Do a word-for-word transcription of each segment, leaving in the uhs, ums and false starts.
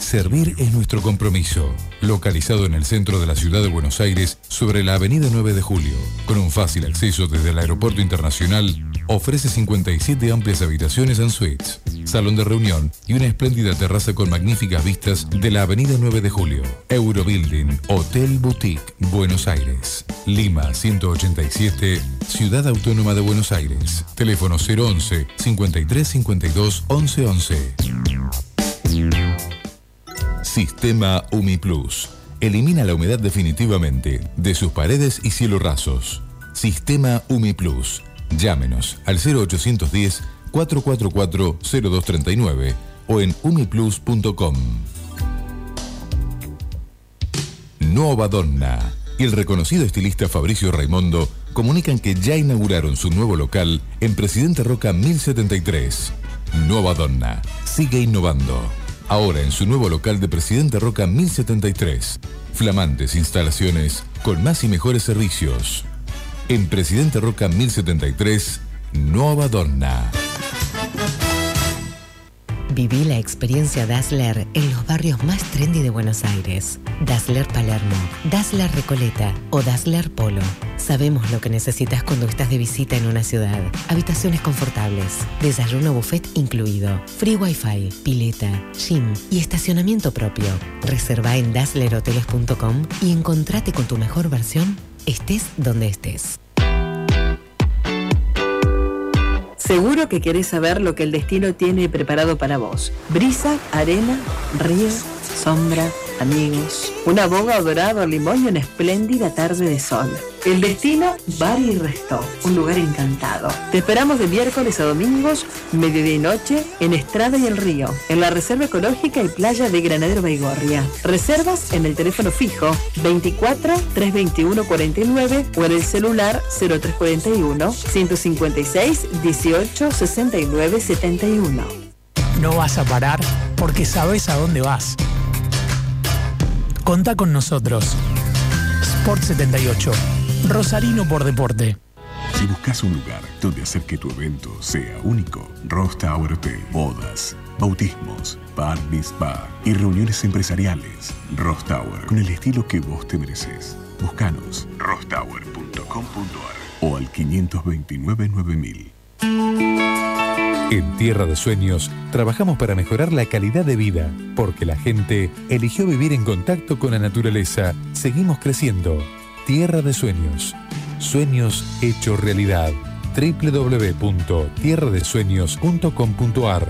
Servir es nuestro compromiso. Localizado en el centro de la ciudad de Buenos Aires, sobre la avenida nueve de julio, con un fácil acceso desde el Aeropuerto Internacional, ofrece cincuenta y siete amplias habitaciones en suites, salón de reunión y una espléndida terraza con magníficas vistas de la avenida nueve de julio. Eurobuilding Hotel Boutique, Buenos Aires. Lima ciento ochenta y siete, Ciudad Autónoma de Buenos Aires. Teléfono cero once, cincuenta y tres cincuenta y dos, once once. Sistema Humiplus. Elimina la humedad definitivamente de sus paredes y cielo rasos. Sistema Humiplus. Llámenos al cero ochocientos diez, cuatrocientos cuarenta y cuatro, cero dos treinta y nueve o en humiplus punto com. Nuova Donna y el reconocido estilista Fabricio Raimondo comunican que ya inauguraron su nuevo local en Presidente Roca mil setenta y tres. Nuova Donna sigue innovando. Ahora en su nuevo local de Presidente Roca mil setenta y tres. Flamantes instalaciones con más y mejores servicios. En Presidente Roca mil setenta y tres, Nuova Donna. Viví la experiencia Dazzler en los barrios más trendy de Buenos Aires. Dazzler Palermo, Dazzler Recoleta o Dazzler Polo. Sabemos lo que necesitas cuando estás de visita en una ciudad. Habitaciones confortables, desayuno buffet incluido, free wifi, pileta, gym y estacionamiento propio. Reserva en dazzler hoteles punto com y encontrate con tu mejor versión, estés donde estés. Seguro que querés saber lo que el destino tiene preparado para vos. Brisa, arena, río, sombra, amigos, una boga dorada o limón y una espléndida tarde de sol. El destino, Bar y Resto, un lugar encantado. Te esperamos de miércoles a domingos, mediodía y noche, en Estrada y El Río, en la Reserva Ecológica y Playa de Granadero Baigorria. Reservas en el teléfono fijo veinticuatro, trescientos veintiuno, cuarenta y nueve o en el celular cero tres cuarenta y uno, ciento cincuenta y seis, dieciocho, sesenta y nueve, setenta y uno. No vas a parar porque sabes a dónde vas. Contá con nosotros. Sport setenta y ocho. Rosarino por deporte. Si buscas un lugar donde hacer que tu evento sea único, Rose Tower Hotel. Bodas, bautismos, bar mitzvah y reuniones empresariales. Rose Tower, con el estilo que vos te mereces. Búscanos rose tower punto com punto ar o al quinientos veintinueve nueve mil. En Tierra de Sueños trabajamos para mejorar la calidad de vida, porque la gente eligió vivir en contacto con la naturaleza. Seguimos creciendo. Tierra de Sueños. Sueños hechos realidad. doble u doble u doble u punto tierra de sueños punto com punto ar.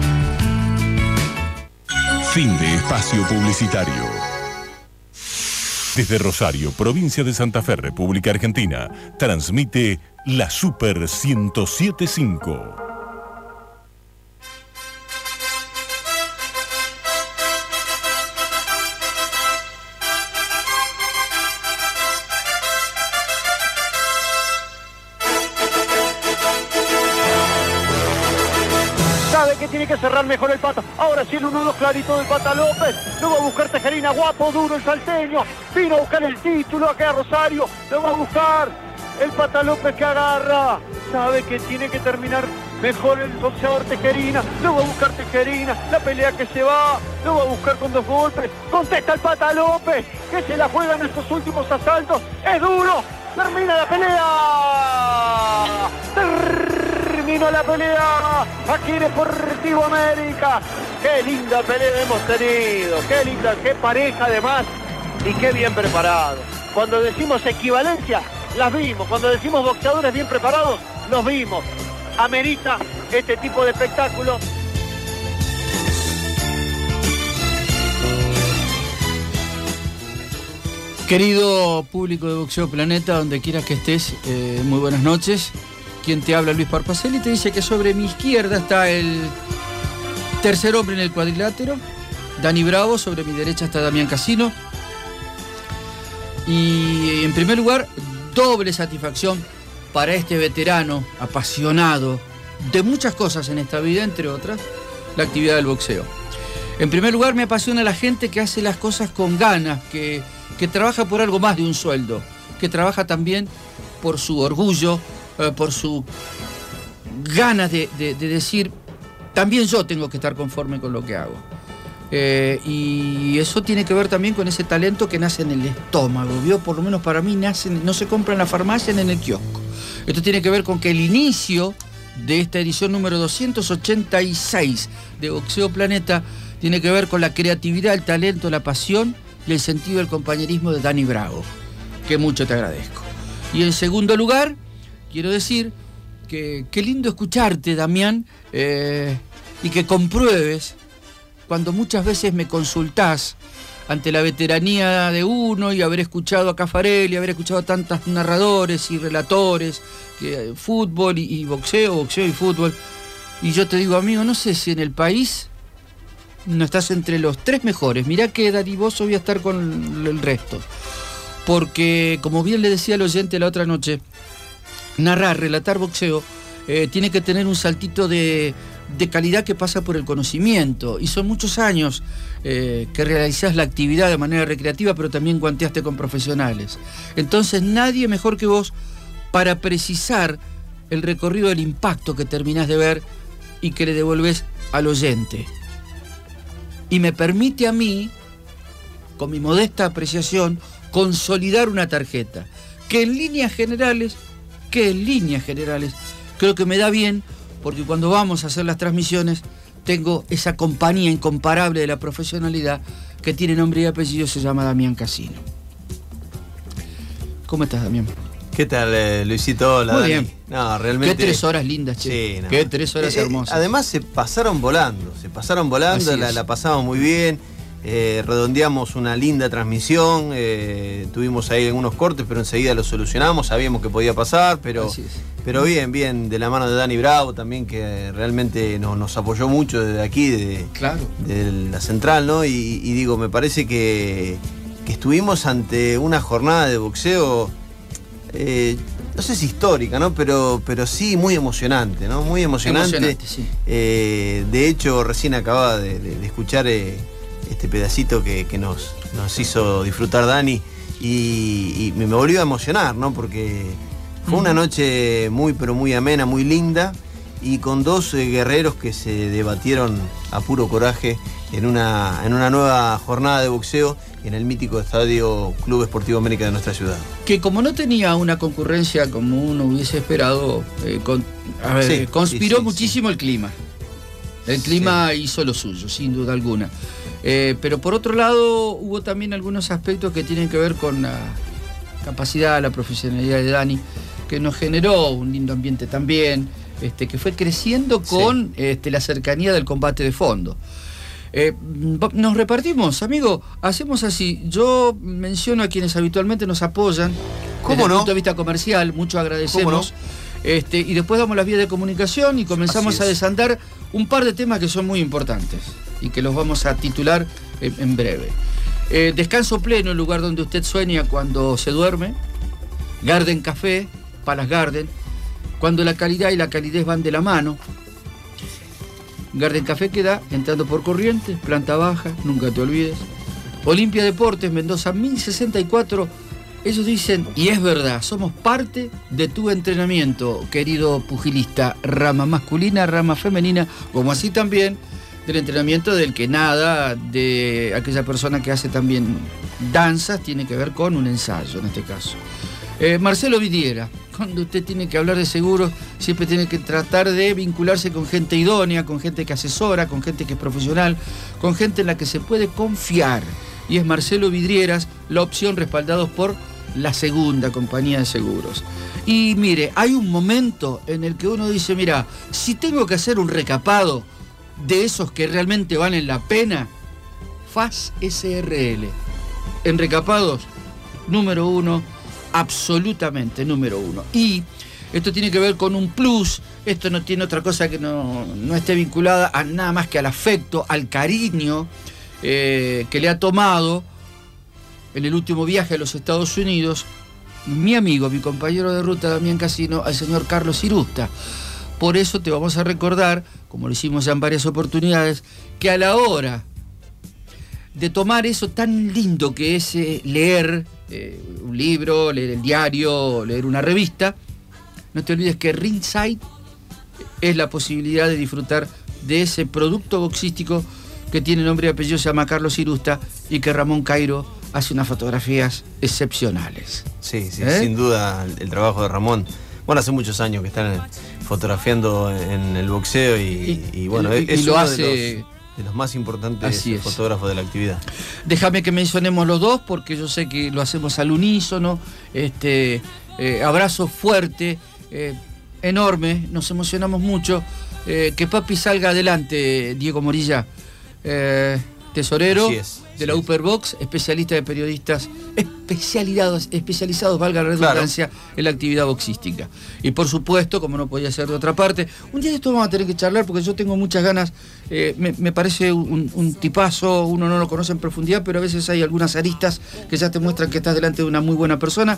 Fin de espacio publicitario. Desde Rosario, provincia de Santa Fe, República Argentina, transmite la Super ciento siete punto cinco. Tiene que cerrar mejor el Pata. Ahora sí el uno dos clarito del Pata López. Luego a buscar Tejerina, guapo, duro el salteño. Vino a buscar el título acá a Rosario. Luego a buscar el Pata López que agarra. Sabe que tiene que terminar mejor el boxeador Tejerina. Luego a buscar Tejerina. La pelea que se va. Luego a buscar con dos golpes. Contesta el Pata López, que se la juega en estos últimos asaltos. Es duro. Termina la pelea. Terminó la pelea aquí en Deportivo América. Qué linda pelea hemos tenido, qué linda, qué pareja además y qué bien preparado. Cuando decimos equivalencia, las vimos. Cuando decimos boxeadores bien preparados, los vimos. Amerita este tipo de espectáculo. Querido público de Boxeo Planeta, donde quieras que estés, eh, muy buenas noches. Quien te habla, Luis Parpacelli, te dice que sobre mi izquierda está el tercer hombre en el cuadrilátero, Dani Bravo. Sobre mi derecha está Damián Casino. Y en primer lugar, doble satisfacción para este veterano apasionado de muchas cosas en esta vida, entre otras, la actividad del boxeo. En primer lugar, me apasiona la gente que hace las cosas con ganas, que, que trabaja por algo más de un sueldo, que trabaja también por su orgullo, eh, por su ganas de, de, de decir, también yo tengo que estar conforme con lo que hago. Eh, y eso tiene que ver también con ese talento que nace en el estómago, ¿vio? Por lo menos para mí nace, no se compra en la farmacia ni en el kiosco. Esto tiene que ver con que el inicio de esta edición número doscientos ochenta y seis de Boxeo Planeta tiene que ver con la creatividad, el talento, la pasión y el sentido del compañerismo de Dani Bravo, que mucho te agradezco. Y en segundo lugar, quiero decir que qué lindo escucharte, Damián, eh, y que compruebes cuando muchas veces me consultás ante la veteranía de uno y haber escuchado a Caffarelli, haber escuchado a tantos narradores y relatores, que, fútbol y, y boxeo, boxeo y fútbol, y yo te digo, amigo, no sé si en el país no estás entre los tres mejores. Mirá que dadivoso voy a estar con el resto, porque como bien le decía al oyente la otra noche, narrar, relatar boxeo eh, tiene que tener un saltito de, de calidad que pasa por el conocimiento, y son muchos años eh, que realizás la actividad de manera recreativa, pero también guanteaste con profesionales. Entonces nadie mejor que vos para precisar el recorrido del impacto que terminás de ver y que le devolvés al oyente. Y me permite a mí, con mi modesta apreciación, consolidar una tarjeta que en líneas generales, que en líneas generales, creo que me da bien, porque cuando vamos a hacer las transmisiones, tengo esa compañía incomparable de la profesionalidad que tiene nombre y apellido, se llama Damián Casino. ¿Cómo estás, Damián? ¿Qué tal, eh, Luisito? Hola, Muy Dani. bien. No, realmente... Qué tres horas lindas, che. Sí, no. Qué tres horas eh, hermosas. Además se pasaron volando, se pasaron volando, la, la pasamos muy bien, eh, redondeamos una linda transmisión, eh, tuvimos ahí algunos cortes, pero enseguida lo solucionamos, sabíamos que podía pasar, pero, pero bien, bien, de la mano de Dani Bravo también, que realmente nos, nos apoyó mucho desde aquí, de, claro. de la central, ¿no? Y, y digo, me parece que, que estuvimos ante una jornada de boxeo... Eh, no sé si histórica, ¿no? Pero, pero sí muy emocionante, ¿no? Muy emocionante. Emocionante, sí. Eh, de hecho, recién acababa de, de, de escuchar eh, este pedacito que, que nos, nos hizo disfrutar Dani y, y me volvió a emocionar, ¿no? Porque fue una noche muy, pero muy amena, muy linda, y con dos eh, guerreros que se debatieron a puro coraje en una, en una nueva jornada de boxeo en el mítico estadio Club Esportivo América de nuestra ciudad. Que como no tenía una concurrencia como uno hubiese esperado, eh, con, a ver, sí, conspiró sí, sí, muchísimo sí. el clima. El clima sí. hizo lo suyo, sin duda alguna. Eh, pero por otro lado, hubo también algunos aspectos que tienen que ver con la capacidad, la profesionalidad de Dani, que nos generó un lindo ambiente también, este, que fue creciendo con sí. este, la cercanía del combate de fondo. Eh, nos repartimos, amigo, hacemos así. Yo menciono a quienes habitualmente nos apoyan desde el no? punto de vista comercial, mucho agradecemos. No? Este, y después damos las vías de comunicación y comenzamos a desandar un par de temas que son muy importantes y que los vamos a titular en, en breve. Eh, descanso pleno, el lugar donde usted sueña cuando se duerme. Garden Café, Palace Garden, cuando la calidad y la calidez van de la mano. Garden Café queda entrando por Corrientes, planta baja, nunca te olvides. Olimpia Deportes, Mendoza mil sesenta y cuatro. Ellos dicen, y es verdad, somos parte de tu entrenamiento, querido pugilista, rama masculina, rama femenina, como así también del entrenamiento del que nada, de aquella persona que hace también danzas, tiene que ver con un ensayo en este caso. Eh, Marcelo Vidiera, cuando usted tiene que hablar de seguros, siempre tiene que tratar de vincularse con gente idónea, con gente que asesora, con gente que es profesional, con gente en la que se puede confiar. Y es Marcelo Vidrieras la opción, respaldados por la segunda compañía de seguros. Y mire, hay un momento en el que uno dice, mira, si tengo que hacer un recapado de esos que realmente valen la pena, F A S S R L. En recapados, número uno, absolutamente número uno. Y esto tiene que ver con un plus, esto no tiene otra cosa que no, no esté vinculada a nada más que al afecto, al cariño eh, que le ha tomado en el último viaje a los Estados Unidos mi amigo, mi compañero de ruta Damián Casino, al señor Carlos Irusta. Por eso te vamos a recordar, como lo hicimos ya en varias oportunidades, que a la hora de tomar eso tan lindo que es eh, leer eh, un libro, leer el diario, leer una revista, no te olvides que Ringside es la posibilidad de disfrutar de ese producto boxístico que tiene nombre y apellido, se llama Carlos Irusta, y que Ramón Cairo hace unas fotografías excepcionales. Sí, sí, ¿Eh? sin duda el, el trabajo de Ramón. Bueno, hace muchos años que están fotografiando en el boxeo y, y, y bueno, y, es y lo uno hace... de, los, de los más importantes fotógrafos de la actividad. Déjame que mencionemos los dos, porque yo sé que lo hacemos al unísono. Este, eh, abrazo fuerte, eh, enorme, nos emocionamos mucho. Eh, que papi salga adelante, Diego Morilla, eh, tesorero es, de la Uperbox, especialista de periodistas especializados, especializados, valga la redundancia, claro, en la actividad boxística. Y por supuesto, como no podía ser de otra parte, un día de esto vamos a tener que charlar porque yo tengo muchas ganas, eh, me, me parece un, un tipazo, uno no lo conoce en profundidad, pero a veces hay algunas aristas que ya te muestran que estás delante de una muy buena persona,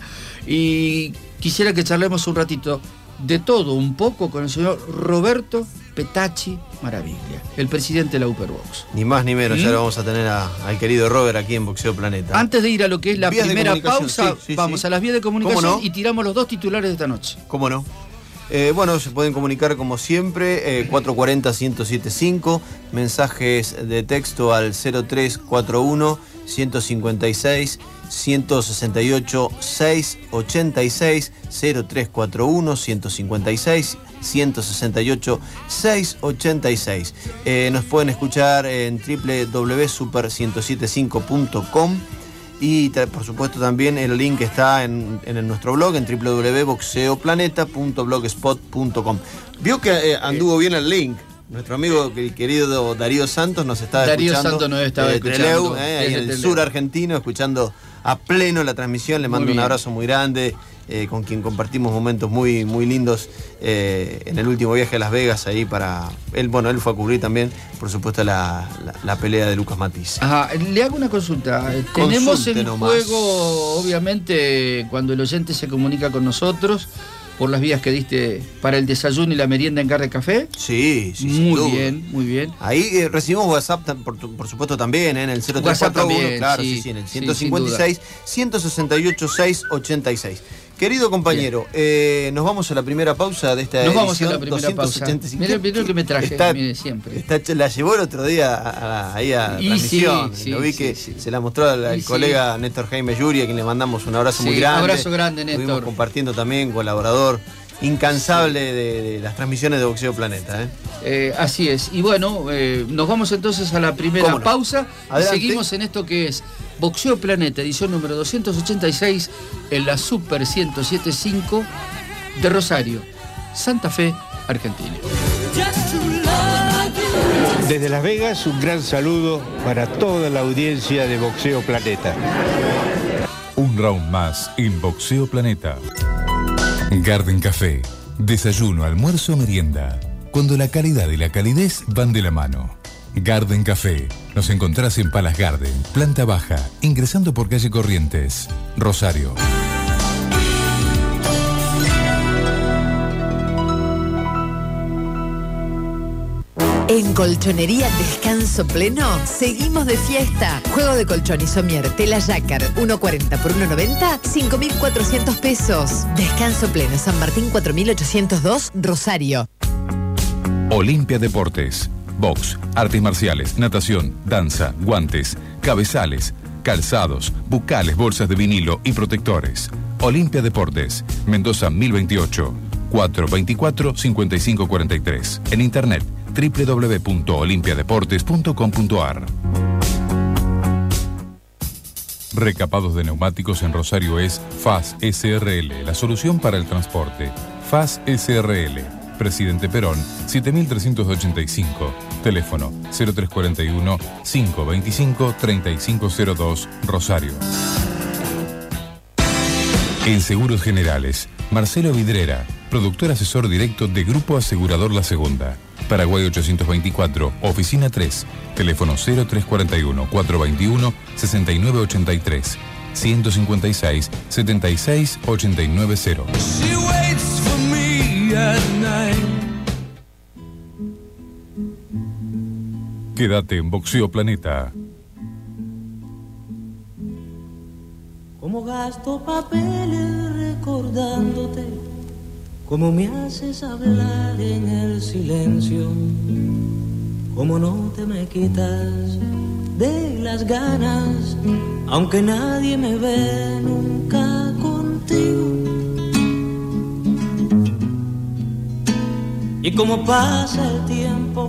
y quisiera que charlemos un ratito de todo un poco con el señor Roberto Petacci Maraviglia, el presidente de la Uperbox. Ni más ni menos, ¿Sí? Ya lo vamos a tener a, al querido Robert aquí en Boxeo Planeta. Antes de ir a lo que es la vías primera pausa, sí, sí, vamos sí. a las vías de comunicación, no? y tiramos los dos titulares de esta noche. ¿Cómo no? Eh, bueno, se pueden comunicar como siempre, eh, cuatro cuatro cero, uno cero siete cinco, mensajes de texto al cero tres cuatro uno, uno cinco seis, uno seis ocho, seis ocho seis, cero tres cuatro uno, uno cinco seis, uno seis ocho, seis ocho seis. Eh, nos pueden escuchar en w w w punto super ciento setenta y cinco punto com. Y por supuesto también el link está en, en nuestro blog en w w w punto boxeo planeta punto blogspot punto com. Vio que eh, anduvo bien el link. Nuestro amigo, el querido Darío Santos, nos está Darío escuchando. Santos nos estaba eh, escuchando. Trelew, eh, ahí en el Trelew. sur argentino, escuchando a pleno la transmisión. Le mando un abrazo muy grande, eh, con quien compartimos momentos muy, muy lindos eh, en el último viaje a Las Vegas. Ahí para él, bueno, él fue a cubrir también, por supuesto, la, la, la pelea de Lucas Matiz. Ajá, le hago una consulta. Consulte Tenemos en nomás. juego, obviamente, cuando el oyente se comunica con nosotros, por las vías que diste para el desayuno y la merienda en Garde Café. Sí, sí, Muy sin bien, duda. muy bien. Ahí eh, recibimos WhatsApp, por, por supuesto, también, ¿eh? En el cero tres cuatro uno, claro, sí, sí, en el ciento cincuenta y seis, ciento sesenta y ocho, seiscientos ochenta y seis. Querido compañero, eh, nos vamos a la primera pausa de esta Nos edición. vamos a la primera pausa. Mire, mire lo que me traje, está, mire, siempre. Está, la llevó el otro día a, a, ahí a la Y transmisión. sí, lo sí, vi sí, que sí. se la mostró al, al Y colega sí. Néstor Jaime Yuri, a quien le mandamos un abrazo Sí, muy grande. abrazo grande, Néstor. Estuvimos compartiendo también, colaborador incansable de, de las transmisiones de Boxeo Planeta. ¿eh? Eh, así es. Y bueno, eh, nos vamos entonces a la primera ¿Cómo no? pausa. Adelante. Y seguimos en esto que es Boxeo Planeta, edición número doscientos ochenta y seis, en la Super ciento setenta y cinco de Rosario, Santa Fe, Argentina. Desde Las Vegas, un gran saludo para toda la audiencia de Boxeo Planeta. Un round más en Boxeo Planeta. Garden Café. Desayuno, almuerzo, merienda. Cuando la calidad y la calidez van de la mano. Garden Café. Nos encontrás en Palace Garden, planta baja, ingresando por calle Corrientes, Rosario. En Colchonería Descanso Pleno, seguimos de fiesta. Juego de colchón y somier, tela Jacquard, uno cuarenta por uno noventa, cinco mil cuatrocientos pesos. Descanso Pleno, San Martín cuatro mil ochocientos dos, Rosario. Olimpia Deportes. Box, artes marciales, natación, danza, guantes, cabezales, calzados, bucales, bolsas de vinilo y protectores. Olimpia Deportes, Mendoza mil veintiocho, cuatro veinticuatro, cincuenta y cinco cuarenta y tres. En internet, w w w punto olimpia deportes punto com punto a r. Recapados de neumáticos en Rosario es F A S S R L, la solución para el transporte. F A S S R L, Presidente Perón, siete mil trescientos ochenta y cinco. Teléfono cero tres cuatro uno, cinco veinticinco, treinta y cinco cero dos, Rosario. En Seguros Generales, Marcelo Vidrera, productor asesor directo de Grupo Asegurador La Segunda. Paraguay ochocientos veinticuatro, Oficina tres, teléfono cero tres cuatro uno, cuatro veintiuno, sesenta y nueve ochenta y tres, ciento cincuenta y seis, setenta y seis, ochenta y nueve cero. Quédate en Boxeo Planeta. Como gasto papeles recordándote, como me haces hablar en el silencio, como no te me quitas de las ganas, aunque nadie me ve nunca contigo. Y como pasa el tiempo,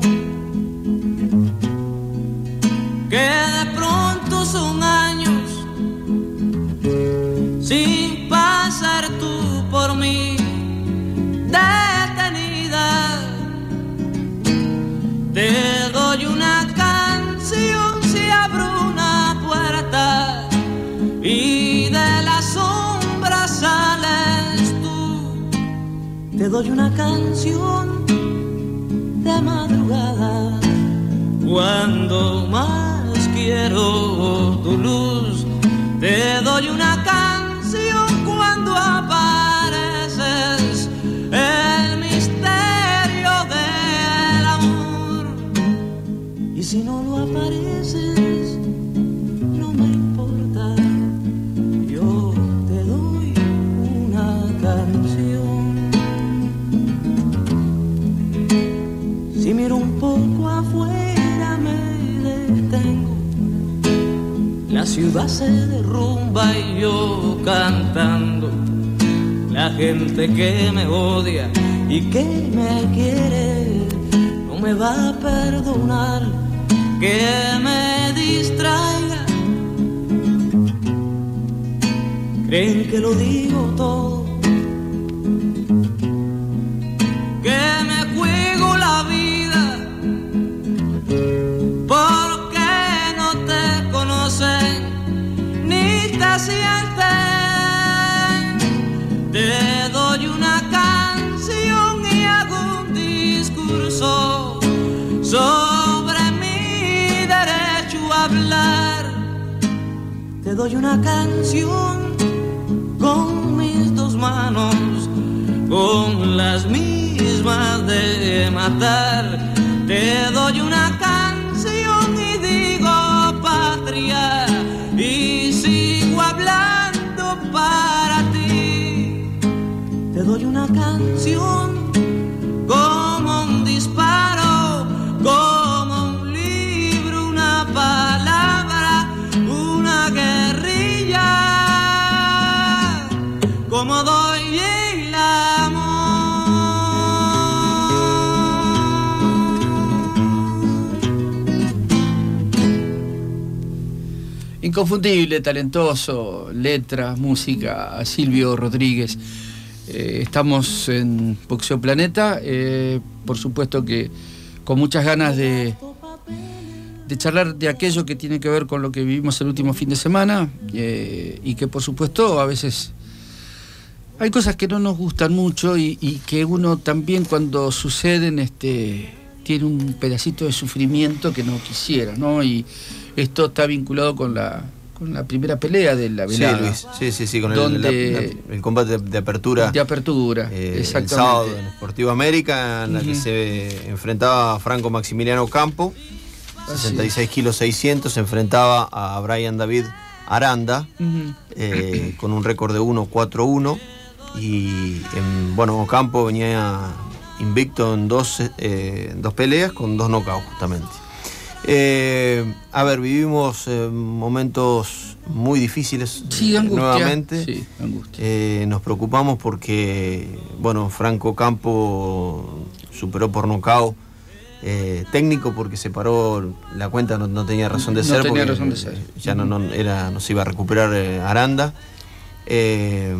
que de pronto son años sin pasar tú por mí detenida. Te doy una canción si abro una puerta y de la sombra sales tú. Te doy una canción de madrugada cuando más quiero tu luz. Te doy una canción cuando apareces, el misterio del amor. Y si no lo apareces, no me importa, yo te doy una canción. Si miro un poco afuera me detengo, la ciudad se derrumba y yo cantando. La gente que me odia y que me quiere no me va a perdonar que me distraiga. Creen que lo digo todo, que me juego la vida, porque no te conocen ni te sienten. Te doy una canción y hago un discurso sobre mi derecho a hablar. Te doy una canción con mis dos manos, con las mismas de matar. Te doy una canción y digo patria y sigo hablando para ti. Te doy una canción como un disparo, como un libro, una palabra, una guerrilla, como doy el amor. Inconfundible, talentoso, letra, música, Silvio Rodríguez. Eh, estamos en Boxeo Planeta, eh, por supuesto que con muchas ganas de, de charlar de aquello que tiene que ver con lo que vivimos el último fin de semana, eh, y que por supuesto a veces hay cosas que no nos gustan mucho y, y que uno también cuando suceden este, tiene un pedacito de sufrimiento que no quisiera, ¿no? Y esto está vinculado con la con la primera pelea de la velada. Sí, Luis, sí, sí, sí, con donde, el, la, la, el combate de, de apertura. De apertura, eh, exactamente. El sábado en Sportivo América, en la uh-huh. que se enfrentaba a Franco Maximiliano Campo, sesenta y seis kilos seiscientos, se enfrentaba a Brian David Aranda, uh-huh. eh, con un récord de uno cuatro uno. Y en, bueno, Campo venía invicto en dos, eh, dos peleas con dos knockouts justamente. Eh, a ver, vivimos eh, momentos muy difíciles. Sí, angustia. Nuevamente. Sí, angustia. Eh, nos preocupamos porque, bueno, Franco Campo superó por nocaut eh, técnico porque se paró la cuenta, no, no tenía razón de no ser. Tenía porque razón de ser. Ya no, no, era, no se iba a recuperar eh, Aranda. Eh,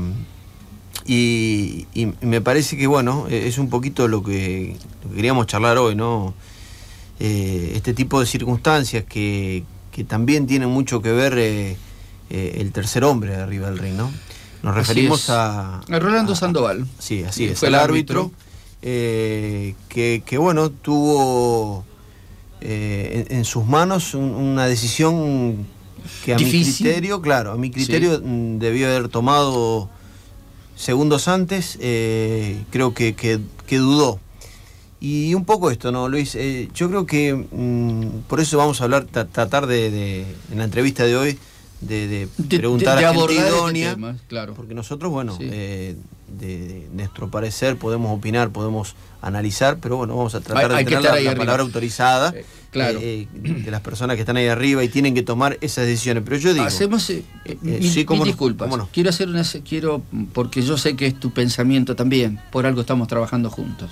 y, y me parece que, bueno, es un poquito lo que, lo que queríamos charlar hoy, ¿no? Eh, este tipo de circunstancias que, que también tienen mucho que ver eh, eh, el tercer hombre arriba del ring, ¿no? Nos referimos a, a Rolando a, Sandoval. Sí, así es, fue el el árbitro, árbitro. Eh, que, que, bueno, tuvo eh, en, en sus manos un, una decisión que a Difícil. mi criterio, claro, a mi criterio sí. debió haber tomado segundos antes, eh, creo que, que, que dudó. Y un poco esto, ¿no, Luis? Eh, yo creo que mmm, por eso vamos a hablar, tra tratar de, de, en la entrevista de hoy, de, de, de preguntar de, de a gente idónea, este tema, claro. Porque nosotros, bueno, sí. eh, de, de nuestro parecer, podemos opinar, podemos analizar, pero bueno, vamos a tratar hay, hay de tener la, la palabra autorizada eh, claro. eh, de las personas que están ahí arriba y tienen que tomar esas decisiones. Pero yo digo... Hacemos... Eh, eh, mil, sí, mil no, disculpas. No. Quiero hacer una... Quiero, porque yo sé que es tu pensamiento también, por algo estamos trabajando juntos.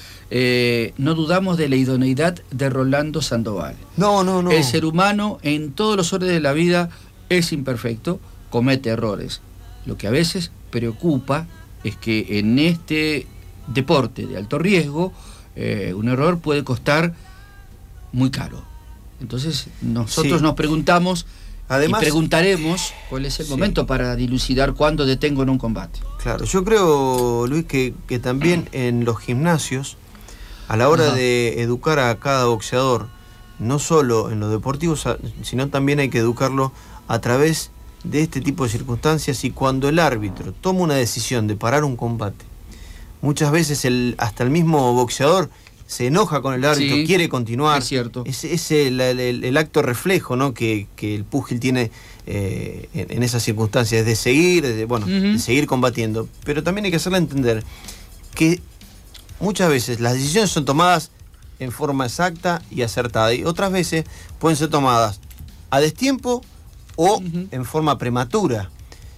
Eh, no dudamos de la idoneidad de Rolando Sandoval. No, no, no. El ser humano en todos los órdenes de la vida es imperfecto, comete errores. Lo que a veces preocupa es que en este deporte de alto riesgo, eh, un error puede costar muy caro. Entonces nosotros sí. nos preguntamos Además, y preguntaremos cuál es el sí. momento para dilucidar cuándo detengo en un combate. Claro, yo creo, Luis, que, que también en los gimnasios, a la hora Ajá. de educar a cada boxeador, no solo en lo deportivo, sino también hay que educarlo a través de este tipo de circunstancias. Y cuando el árbitro toma una decisión de parar un combate, muchas veces el, hasta el mismo boxeador se enoja con el árbitro, sí, quiere continuar. Es cierto. Es, es el, el, el acto reflejo, ¿no?, que, que el púgil tiene eh, en, en esas circunstancias, de seguir, de, bueno, uh-huh. de seguir combatiendo. Pero también hay que hacerle entender que muchas veces las decisiones son tomadas en forma exacta y acertada, y otras veces pueden ser tomadas a destiempo o uh-huh. en forma prematura.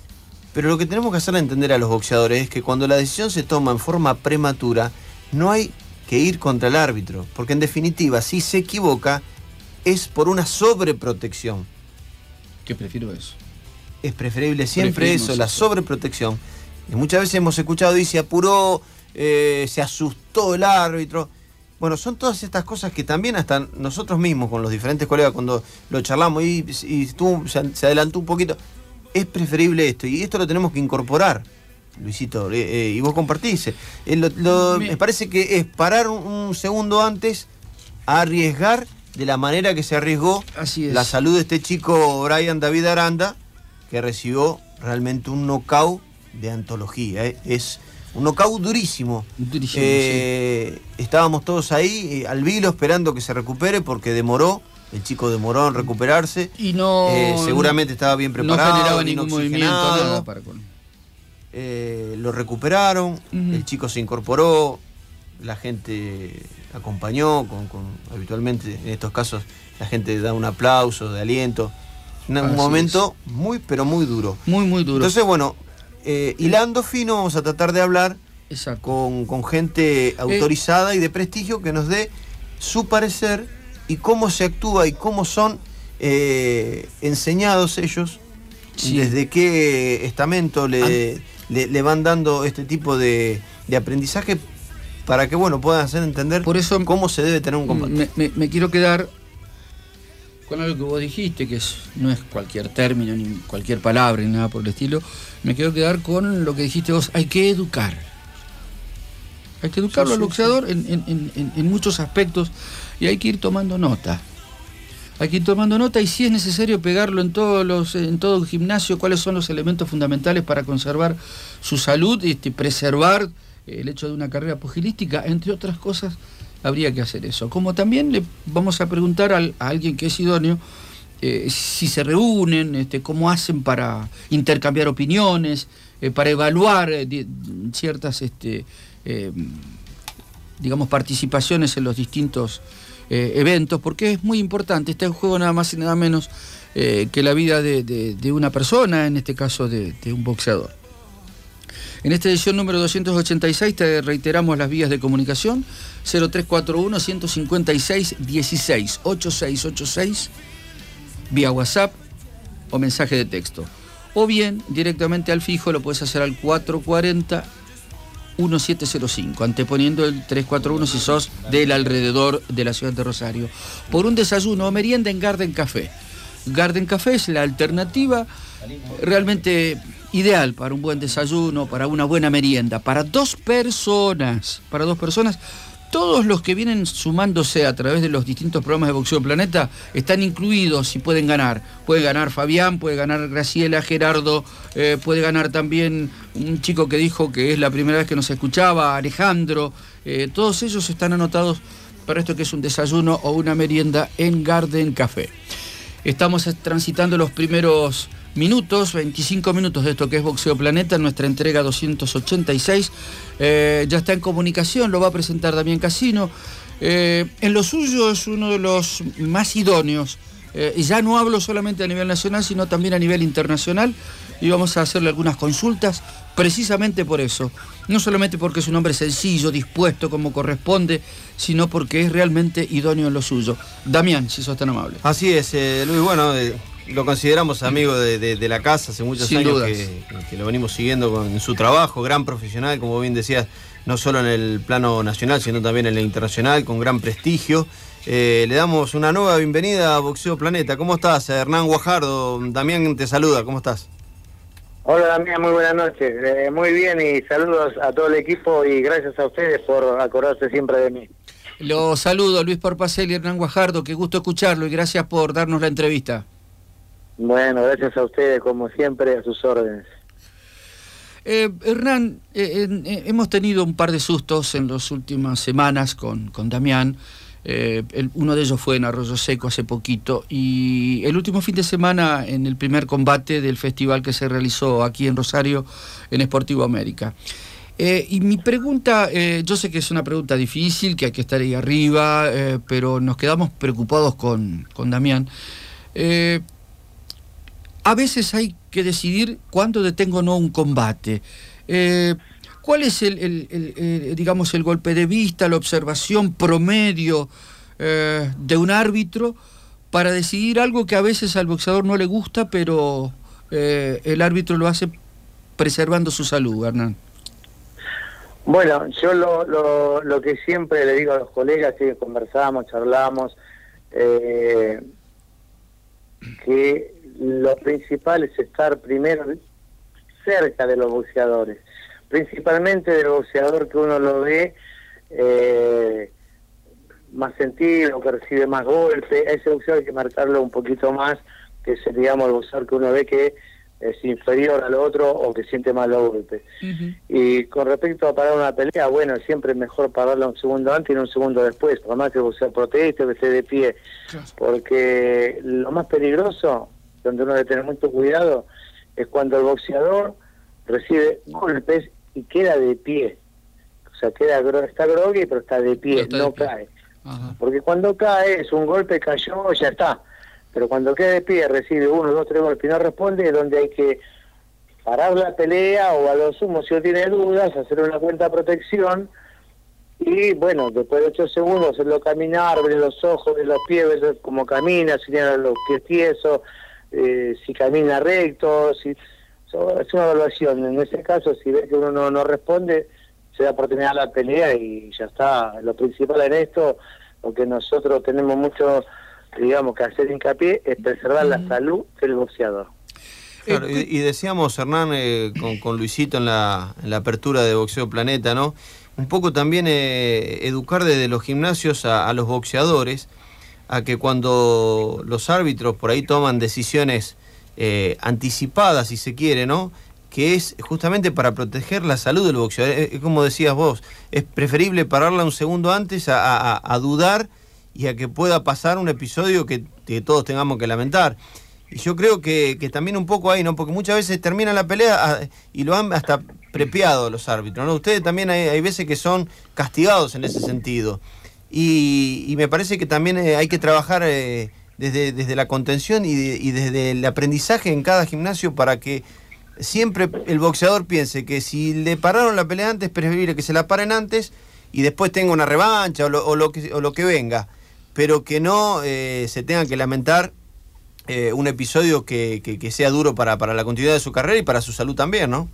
Pero lo que tenemos que hacerle entender a los boxeadores es que cuando la decisión se toma en forma prematura, no hay que ir contra el árbitro, porque en definitiva, si se equivoca, es por una sobreprotección. ¿Qué prefiero eso? Es preferible siempre eso, la eso. sobreprotección. Y muchas veces hemos escuchado y se apuró, eh, se asustó el árbitro. Bueno, son todas estas cosas que también hasta nosotros mismos, con los diferentes colegas, cuando lo charlamos y, y tú, se, se adelantó un poquito, es preferible esto, y esto lo tenemos que incorporar, Luisito, eh, eh, y vos compartís. Eh, lo, lo, me parece que es parar un, un segundo antes a arriesgar de la manera que se arriesgó la salud de este chico Brian David Aranda, que recibió realmente un knockout de antología. Eh. Es un knockout durísimo. durísimo eh, sí. Estábamos todos ahí, eh, al vilo, esperando que se recupere, porque demoró. El chico demoró en recuperarse. Y no. Eh, seguramente estaba bien preparado. No generaba ningún movimiento, nada para con... eh, lo recuperaron, uh-huh. el chico se incorporó, la gente acompañó, con, con habitualmente en estos casos la gente da un aplauso de aliento. Un, un momento es. muy, pero muy duro. Muy, muy duro. Entonces, bueno, eh, hilando fino, vamos a tratar de hablar con, con gente autorizada eh. y de prestigio que nos dé su parecer y cómo se actúa y cómo son eh, enseñados ellos, sí. desde qué estamento le, ah. le, le van dando este tipo de, de aprendizaje para que, bueno, puedan hacer entender Por eso cómo se debe tener un combate. Me, me, me quiero quedar con algo que vos dijiste, que es, no es cualquier término, ni cualquier palabra, ni nada por el estilo. Me quiero quedar con lo que dijiste vos, hay que educar. Hay que educarlo sí, al boxeador sí, sí. En, en, en, en muchos aspectos, y hay que ir tomando nota. Hay que ir tomando nota, y si es necesario pegarlo en todos los, en todo el gimnasio, cuáles son los elementos fundamentales para conservar su salud y este, preservar el hecho de una carrera pugilística, entre otras cosas, habría que hacer eso. Como también le vamos a preguntar al, a alguien que es idóneo, eh, si se reúnen, este, cómo hacen para intercambiar opiniones, eh, para evaluar eh, di, ciertas este, eh, digamos participaciones en los distintos eh, eventos, porque es muy importante. Este es un juego nada más y nada menos eh, que la vida de, de, de una persona, en este caso de, de un boxeador. En esta edición número doscientos ochenta y seis te reiteramos las vías de comunicación: cero tres cuatro uno, uno cinco seis, dieciséis, ochenta y seis ochenta y seis, vía WhatsApp o mensaje de texto. O bien, directamente al fijo, lo puedes hacer al cuatro cuatro cero, uno siete cero cinco, anteponiendo el tres cuatro uno si sos del alrededor de la ciudad de Rosario, por un desayuno o merienda en Garden Café. Garden Café es la alternativa realmente ideal para un buen desayuno, para una buena merienda, para dos personas, para dos personas. Todos los que vienen sumándose a través de los distintos programas de Boxeo Planeta están incluidos y pueden ganar. Puede ganar Fabián, puede ganar Graciela, Gerardo, eh, puede ganar también un chico que dijo que es la primera vez que nos escuchaba, Alejandro. Eh, todos ellos están anotados para esto que es un desayuno o una merienda en Garden Café. Estamos transitando los primeros minutos, veinticinco minutos de esto que es Boxeo Planeta, nuestra entrega doscientos ochenta y seis. Eh, ya está en comunicación, lo va a presentar Damián Casino. Eh, en lo suyo es uno de los más idóneos. Eh, y ya no hablo solamente a nivel nacional, sino también a nivel internacional. Y vamos a hacerle algunas consultas precisamente por eso. No solamente porque es un hombre sencillo, dispuesto como corresponde, sino porque es realmente idóneo en lo suyo. Damián, si sos tan amable. Así es, eh, Luis, bueno, eh, lo consideramos amigo de, de, de la casa hace muchos Sin años dudas. que, que lo venimos siguiendo con su trabajo, gran profesional, como bien decías, no solo en el plano nacional, sino también en el internacional, con gran prestigio. Eh, le damos una nueva bienvenida a Boxeo Planeta. ¿Cómo estás, Hernán Guajardo? Damián te saluda, ¿cómo estás? Hola Damián, muy buenas noches. Eh, muy bien y saludos a todo el equipo y gracias a ustedes por acordarse siempre de mí. Los saludo, Luis Porpacel y Hernán Guajardo, qué gusto escucharlo y gracias por darnos la entrevista. Bueno, gracias a ustedes como siempre, a sus órdenes. Eh, Hernán, eh, eh, hemos tenido un par de sustos en las últimas semanas con, con Damián. Eh, el, uno de ellos fue en Arroyo Seco hace poquito y el último fin de semana en el primer combate del festival que se realizó aquí en Rosario en Sportivo América. Eh, y mi pregunta, eh, yo sé que es una pregunta difícil, que hay que estar ahí arriba, eh, pero nos quedamos preocupados con, con Damián. Eh, a veces hay que decidir cuándo detengo o no un combate. Eh, ¿Cuál es el, el, el, el, digamos, el golpe de vista, la observación promedio eh, de un árbitro para decidir algo que a veces al boxeador no le gusta, pero eh, el árbitro lo hace preservando su salud, Hernán? Bueno, yo lo, lo, lo que siempre le digo a los colegas, que conversamos, charlamos, eh, que lo principal es estar primero cerca de los boxeadores. Principalmente del boxeador que uno lo ve eh, más sentido, que recibe más golpe. A ese boxeador hay que marcarlo un poquito más, que es, digamos, el boxeador que uno ve que es inferior al otro o que siente más los golpes. Uh-huh. Y con respecto a parar una pelea, bueno, siempre es mejor pararla un segundo antes y un segundo después, por más que el boxeador proteste, que esté de pie, porque lo más peligroso, donde uno debe tener mucho cuidado, es cuando el boxeador recibe golpes y queda de pie. O sea, queda está groggy, pero está de pie, está no de pie. Cae. Ajá. Porque cuando cae, es un golpe, cayó, ya está. Pero cuando queda de pie, recibe uno, dos, tres golpes y no responde, es donde hay que parar la pelea o a lo sumo, si uno tiene dudas, hacer una cuenta de protección y, bueno, después de ocho segundos, hacerlo caminar, ver los ojos, ver los pies, ver cómo camina, si tiene los pies tiesos, eh, si camina recto, si... Es una evaluación. En ese caso, si ve que uno no, no responde, se da oportunidad a la pelea y ya está. Lo principal en esto, porque nosotros tenemos mucho, digamos, que hacer hincapié, es preservar mm. la salud del boxeador. Claro, y, y decíamos, Hernán, eh, con, con Luisito en la, en la apertura de Boxeo Planeta, ¿no? Un poco también eh, educar desde los gimnasios a, a los boxeadores, a que cuando los árbitros por ahí toman decisiones Eh, anticipada, si se quiere, ¿no? Que es justamente para proteger la salud del boxeador. Es, es como decías vos, es preferible pararla un segundo antes a, a, a dudar y a que pueda pasar un episodio que, que todos tengamos que lamentar. Y yo creo que, que también un poco ahí, ¿no? Porque muchas veces termina la pelea a, y lo han hasta prepeado los árbitros, ¿no? Ustedes también hay, hay veces que son castigados en ese sentido. Y, y me parece que también eh, hay que trabajar... Eh, Desde, desde la contención y, de, y desde el aprendizaje en cada gimnasio para que siempre el boxeador piense que si le pararon la pelea antes, es preferible que se la paren antes y después tenga una revancha o lo, o lo, que, o lo que venga, pero que no eh, se tenga que lamentar eh, un episodio que, que, que sea duro para, para la continuidad de su carrera y para su salud también, ¿no?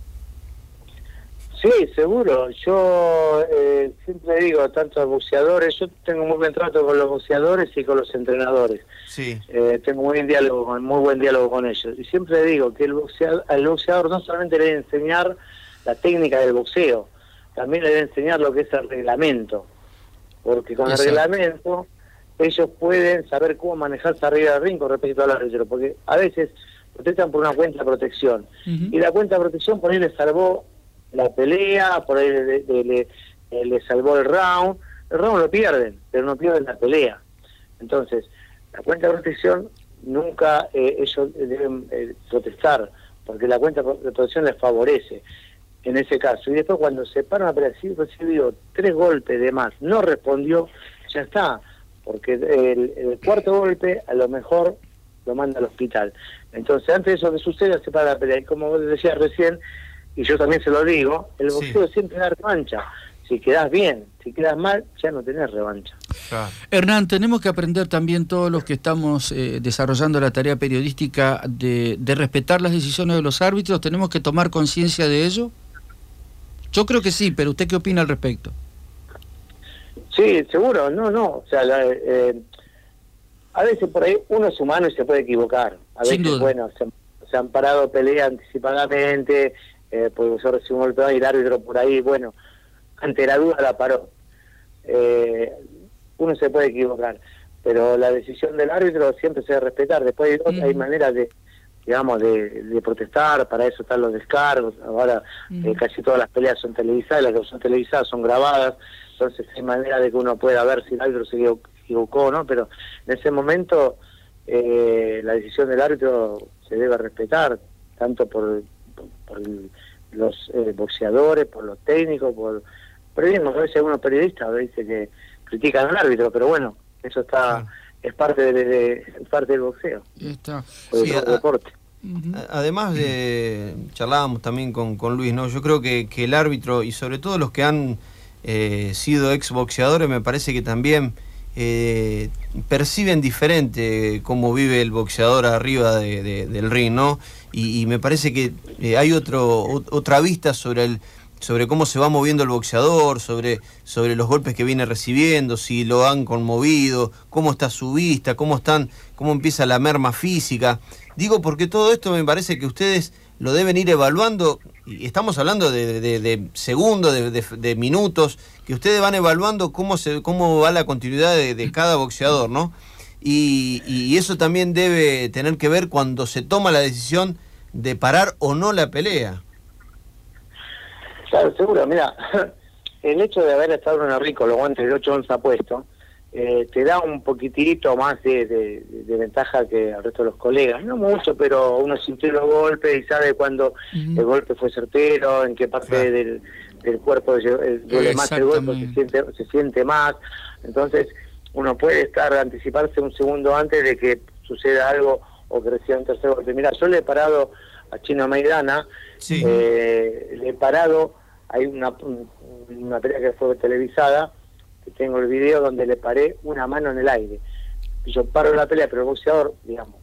Sí, seguro. Yo eh, siempre digo, tanto a boxeadores, yo tengo muy buen trato con los boxeadores y con los entrenadores. Sí. Eh, tengo muy buen diálogo, muy buen diálogo con ellos. Y siempre digo que el boxeador, al boxeador no solamente le debe enseñar la técnica del boxeo, también le debe enseñar lo que es el reglamento. Porque con Exacto. el reglamento ellos pueden saber cómo manejarse arriba del ring con respecto al árbitro. Porque a veces protestan por una cuenta de protección. Uh-huh. Y la cuenta de protección por ahí le salvó la pelea, por ahí le, le, le, le salvó el round. El round lo pierden, pero no pierden la pelea. Entonces, la cuenta de protección nunca eh, ellos deben eh, protestar, porque la cuenta de protección les favorece en ese caso. Y después cuando se para una pelea, si recibió tres golpes de más, no respondió, ya está, porque el, el cuarto golpe a lo mejor lo manda al hospital. Entonces, antes de eso que suceda, se para la pelea. Y como vos decías recién, y yo también se lo digo, el boxeo sí. siempre da revancha. Si quedás bien, si quedas mal, ya no tenés revancha. Claro. Hernán, tenemos que aprender también todos los que estamos eh, desarrollando la tarea periodística de, de respetar las decisiones de los árbitros. ¿Tenemos que tomar conciencia de ello? Yo creo que sí, pero ¿usted qué opina al respecto? Sí, seguro, no, no. O sea, la, eh, a veces por ahí uno es humano y se puede equivocar. A veces, bueno, se, se han parado peleas anticipadamente, eh, porque se recibió un golpe y el árbitro por ahí, bueno, ante la duda la paró. Eh, uno se puede equivocar, pero la decisión del árbitro siempre se debe respetar. Después hay, mm. hay maneras de, digamos, de, de protestar, para eso están los descargos. Ahora mm. eh, casi todas las peleas son televisadas, las que son televisadas son grabadas, entonces hay manera de que uno pueda ver si el árbitro se equivocó, ¿no? Pero en ese momento eh, la decisión del árbitro se debe respetar, tanto por, por, por el, los eh, boxeadores, por los técnicos, por periodismo. A veces algunos periodistas dice que critican al árbitro, pero bueno, eso está sí. es parte de, de, de es parte del boxeo, está. Sí, del deporte. Uh-huh. Además de, charlábamos también con, con Luis, ¿no? Yo creo que, que el árbitro, y sobre todo los que han eh, sido ex boxeadores, me parece que también eh, perciben diferente cómo vive el boxeador arriba de, de, del ring, ¿no? Y, y me parece que eh, hay otro otra vista sobre el sobre cómo se va moviendo el boxeador, sobre, sobre los golpes que viene recibiendo, si lo han conmovido, cómo está su vista, cómo están, cómo empieza la merma física. Digo porque todo esto me parece que ustedes lo deben ir evaluando, y estamos hablando de, de, de segundos, de, de, de minutos, que ustedes van evaluando cómo se cómo va la continuidad de, de cada boxeador, ¿no? Y, y eso también debe tener que ver cuando se toma la decisión de parar o no la pelea. Claro, seguro, mira, el hecho de haber estado en una rico, los guantes de ocho onzas puestos, eh, te da un poquitito más de, de, de ventaja que al resto de los colegas. No mucho, pero uno sintió los golpes y sabe cuándo uh-huh. el golpe fue certero, en qué parte claro. del, del cuerpo duele más el golpe, se siente, se siente más. Entonces, uno puede estar, anticiparse un segundo antes de que suceda algo o que reciba un tercer golpe. Mira, yo le he parado a Chino Maidana, sí. eh, le he parado, hay una, una pelea que fue televisada, que tengo el video donde le paré una mano en el aire. Yo paro la pelea, pero el boxeador, digamos,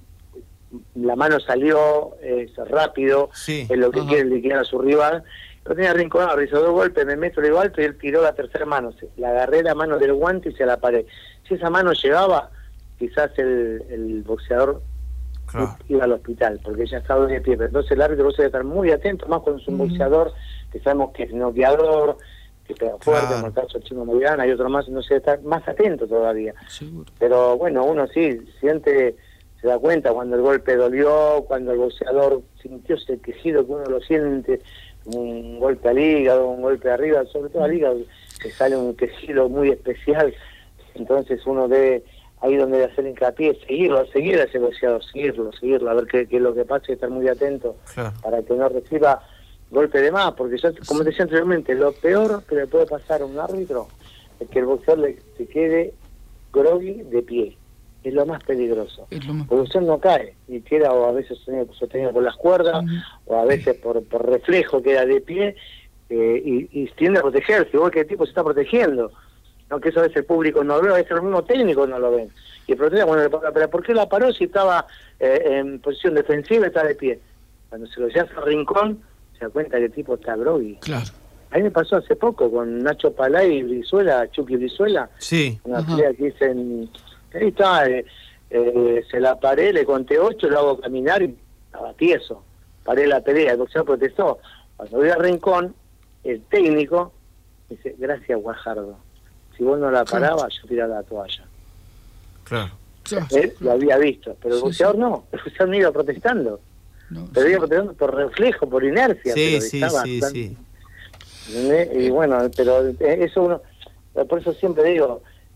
la mano salió eh, rápido, sí. es lo que Ajá. quiere liquidar a su rival. Lo tenía arrinconado, hizo dos golpes, me meto de alto y él tiró la tercera mano. Le agarré la mano del guante y se la paré. Si esa mano llegaba, quizás el, el boxeador claro. iba al hospital, porque ya estaba de pie. Entonces el árbitro debe estar muy atento, más cuando es un mm. boxeador, que sabemos que es noqueador, que pega fuerte, claro. como el caso de Chino Maidana, y otro más, no sé, estar más atento todavía. Seguro. Pero bueno, uno sí siente, se da cuenta cuando el golpe dolió, cuando el boxeador sintió ese quejido que uno lo siente, un golpe al hígado, un golpe arriba, sobre todo al hígado, que sale un quejido muy especial. Entonces uno debe, ahí donde debe hacer hincapié, seguirlo, seguir a ese boxeador, seguirlo, seguirlo, a ver qué, qué es lo que pasa y estar muy atento claro. para que no reciba golpe de más, porque yo, como decía anteriormente, lo peor que le puede pasar a un árbitro es que el boxeador le, se quede groggy de pie. Es lo más peligroso. Más... Porque usted no cae y queda o a veces sostenido por las cuerdas uh-huh. o a veces por, por reflejo queda de pie eh, y, y tiende a protegerse, igual que el tipo se está protegiendo. No, que eso a veces el público no lo ve, a veces los mismos técnicos no lo ven. Y el protesta cuando le para, pero ¿por qué la paró si estaba eh, en posición defensiva y está de pie? Cuando se lo lleva al rincón, se da cuenta que el tipo está groggy. Claro. A mí me pasó hace poco con Nacho Palay y Brizuela, Chucky Brizuela. Sí. Una uh-huh. pelea que hice en... Ahí está, eh, eh, se la paré, le conté ocho, lo hago caminar y estaba tieso. Paré la pelea, el boxeador protestó. Cuando voy al rincón, el técnico me dice, gracias Guajardo. Si vos no la parabas, claro. yo tiraba la toalla. Claro. Él lo había visto, pero el sí, boxeador sí. no, el boxeador no iba protestando. No, pero sí. iba protestando por reflejo, por inercia. Sí, pero sí, estaba sí, tan... sí. Y bueno, pero eso uno, por eso siempre digo,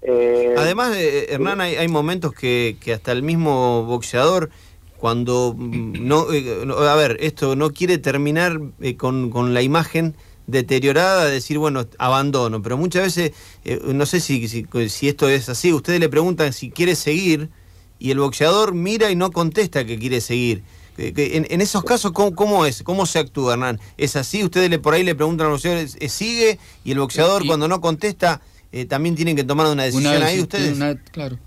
Eh, Además, eh, Hernán, hay, hay momentos que, que hasta el mismo boxeador, cuando no, eh, no, a ver, esto no quiere terminar eh, con, con la imagen deteriorada, decir, bueno, abandono, pero muchas veces, eh, no sé si, si, si esto es así, ustedes le preguntan si quiere seguir y el boxeador mira y no contesta que quiere seguir. En, en esos casos, ¿cómo, ¿cómo es? ¿Cómo se actúa, Hernán? ¿Es así? Ustedes le, por ahí le preguntan al boxeador, eh, ¿sigue? Y el boxeador y, cuando no contesta, eh, también tienen que tomar una decisión una, ahí ustedes. Una, claro.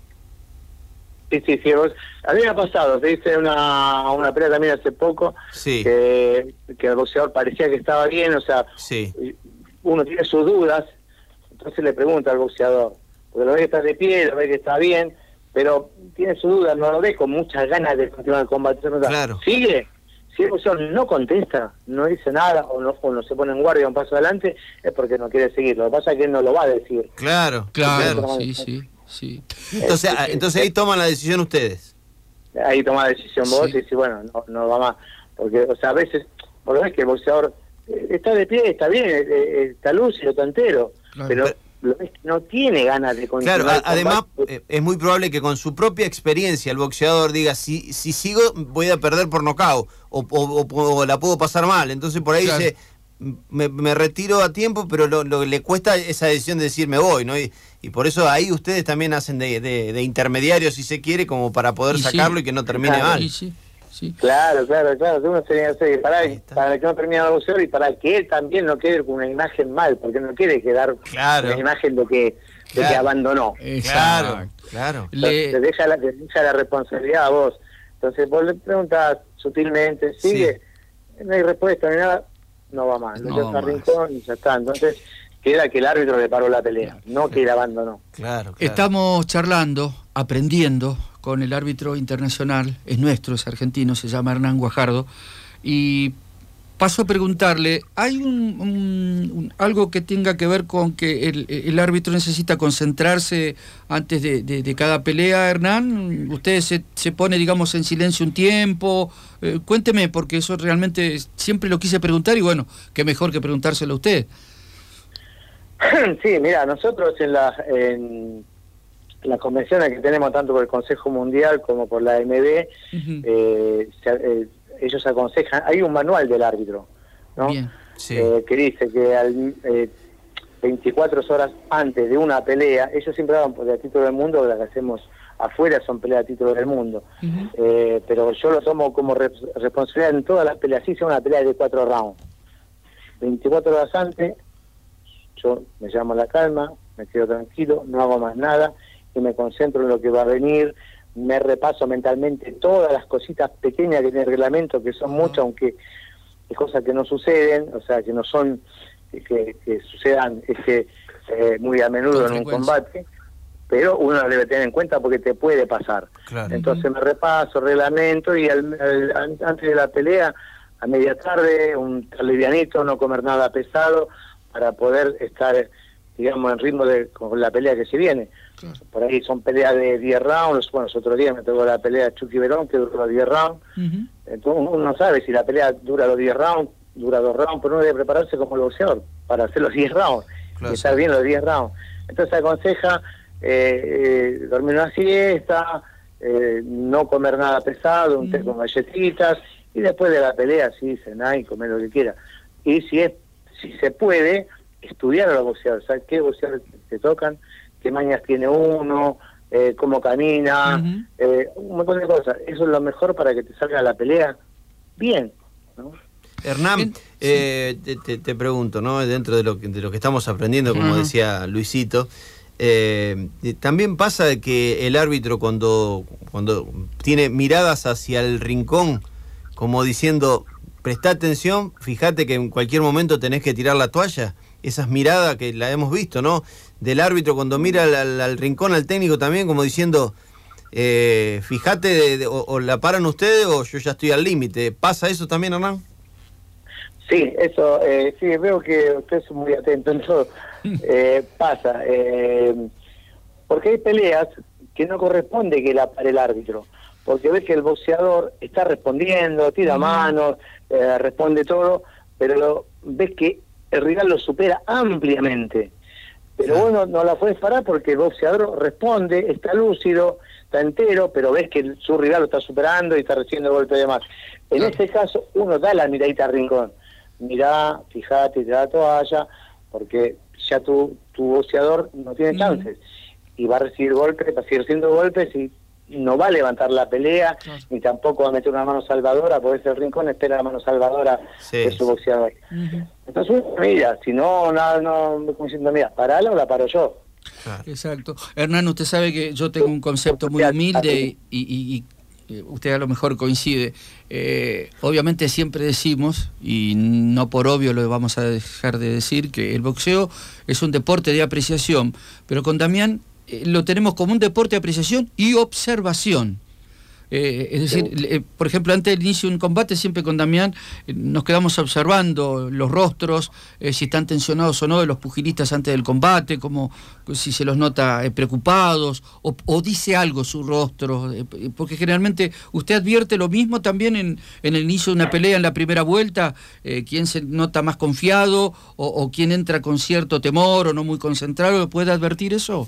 Sí, sí, sí. Vos, a mí me ha pasado, te hice una, una pelea también hace poco, sí. que, que el boxeador parecía que estaba bien, o sea, sí. uno tiene sus dudas, entonces le pregunta al boxeador, porque lo ve que está de pie, lo ve que está bien, pero tiene sus dudas, no lo ve con muchas ganas de continuar el combate. Claro. ¿Sigue? Si el boxeador no contesta, no dice nada, o no, o no se pone en guardia un paso adelante, es porque no quiere seguir. Lo que pasa es que él no lo va a decir. Claro, claro, claro. sí, sí. Sí. Entonces, eh, entonces ahí toman la decisión ustedes. Ahí toma la decisión vos sí. y decís, bueno, no, no va más. Porque, o sea, a veces, por lo menos que el boxeador eh, está de pie, está bien, eh, está lúcido, está entero, claro, pero, pero lo ves que no tiene ganas de continuar. Claro, a, además, eh, es muy probable que con su propia experiencia el boxeador diga, si, si sigo voy a perder por nocaut, o, o, o, o la puedo pasar mal. Entonces por ahí claro. dice... Me, me retiro a tiempo, pero lo, lo le cuesta esa decisión de decir me voy, ¿no? Y, y por eso ahí ustedes también hacen de, de, de intermediarios, si se quiere, como para poder y sacarlo sí. y que no termine claro, mal. Y sí, sí. Claro, claro, claro. Uno tenía que hacer para, para que no termine el boxeo y para que él también no quede con una imagen mal, porque no quiere quedar claro. con una imagen de que, de claro. que abandonó. Claro, claro. Le... Te, deja la, te deja la responsabilidad a vos. Entonces vos le preguntás sutilmente, ¿sigue? Sí. No hay respuesta, no hay nada. No va más, lo no lleva a rincón y ya está. Entonces queda que el árbitro le paró la pelea, no que él abandonó. Claro, claro. Estamos charlando, aprendiendo con el árbitro internacional, es nuestro, es argentino, se llama Hernán Guajardo, y paso a preguntarle, ¿hay un, un, un algo que tenga que ver con que el, el árbitro necesita concentrarse antes de, de, de cada pelea, Hernán? ¿Usted se, se pone, digamos, en silencio un tiempo? Eh, cuénteme, porque eso realmente siempre lo quise preguntar y bueno, qué mejor que preguntárselo a usted. Sí, mira, nosotros en la en las convenciones que tenemos tanto por el Consejo Mundial como por la M B, uh-huh. eh, se, eh, ellos aconsejan, hay un manual del árbitro, ¿no? Bien, sí. eh, que dice que al eh, veinticuatro horas antes de una pelea, ellos siempre hablan por el título del mundo, las que hacemos afuera son peleas de título del mundo, uh-huh. eh, pero yo lo tomo como re responsabilidad en todas las peleas, sí, son una pelea de cuatro rounds. veinticuatro horas antes, yo me llamo a la calma, me quedo tranquilo, no hago más nada y me concentro en lo que va a venir. Me repaso mentalmente todas las cositas pequeñas que tiene el reglamento, que son muchas, aunque hay cosas que no suceden, o sea, que no son, que, que sucedan este, eh, muy a menudo en un combate, pero uno lo debe tener en cuenta porque te puede pasar. Claro. Entonces uh-huh. me repaso, reglamento, y al, al, antes de la pelea, a media tarde, un livianito, no comer nada pesado, para poder estar, digamos, en ritmo de con la pelea que se viene. Claro. Por ahí son peleas de diez rounds, bueno, los otros días me tocó la pelea de Chucky Verón, que duró diez rounds, uh-huh. Entonces uno no sabe si la pelea dura los diez rounds, dura dos rounds, pero uno debe prepararse como el boxeador, para hacer los diez rounds, claro, y estar bien los diez rounds. Entonces aconseja eh, eh, dormir una siesta, eh, no comer nada pesado, un uh-huh. té con galletitas, y después de la pelea, sí, cenar y comer lo que quiera. Y si es, si se puede, estudiar a los boxeadores, ¿sabes qué boxeadores te tocan? Qué mañas tiene uno, eh, cómo camina, uh-huh. eh, un montón de cosas. Eso es lo mejor para que te salga la pelea bien, ¿no? Hernán, eh, te, te, te pregunto, ¿no? Dentro de lo que, de lo que estamos aprendiendo, como uh-huh. decía Luisito, eh, también pasa de que el árbitro cuando, cuando tiene miradas hacia el rincón, como diciendo, presta atención, fíjate que en cualquier momento tenés que tirar la toalla. Esas miradas que la hemos visto, ¿no? Del árbitro cuando mira al, al, al rincón, al técnico también, como diciendo, eh, fíjate, de, de, o, o la paran ustedes o yo ya estoy al límite. ¿Pasa eso también, Hernán? Sí, eso, eh, sí, veo que usted es muy atento en todo. Eh, pasa, eh, porque hay peleas que no corresponde que la pare el árbitro, porque ves que el boxeador está respondiendo, tira uh-huh. manos, eh, responde todo, pero lo, ves que el rival lo supera ampliamente. Pero vos no, no la puedes parar porque el boxeador responde, está lúcido, está entero, pero ves que su rival lo está superando y está recibiendo golpe de más. En Claro. ese caso, uno da la miradita al rincón. Mirá, fíjate, te da la toalla, porque ya tu, tu boxeador no tiene chances. Y va a recibir golpes, va a seguir haciendo golpes y no va a levantar la pelea, Claro. ni tampoco va a meter una mano salvadora, porque ese rincón espera la mano salvadora Sí, de su sí. boxeador. Entonces, mira, si no, nada, no, como diciendo, mira, parala o la paro yo. Exacto. Hernán, usted sabe que yo tengo un concepto muy humilde y, y- y, eh, usted a lo mejor coincide. Eh, obviamente siempre decimos, y no por obvio lo vamos a dejar de decir, que el boxeo es un deporte de apreciación, pero con Damián eh, lo tenemos como un deporte de apreciación y observación. Eh, es decir, eh, por ejemplo, antes del inicio de un combate, siempre con Damián eh, nos quedamos observando los rostros, eh, si están tensionados o no de los pugilistas antes del combate, como si se los nota eh, preocupados, o, o dice algo su rostro, eh, porque generalmente usted advierte lo mismo también en, en el inicio de una pelea, en la primera vuelta, eh, quién se nota más confiado, o, o quién entra con cierto temor o no muy concentrado, ¿puede advertir eso?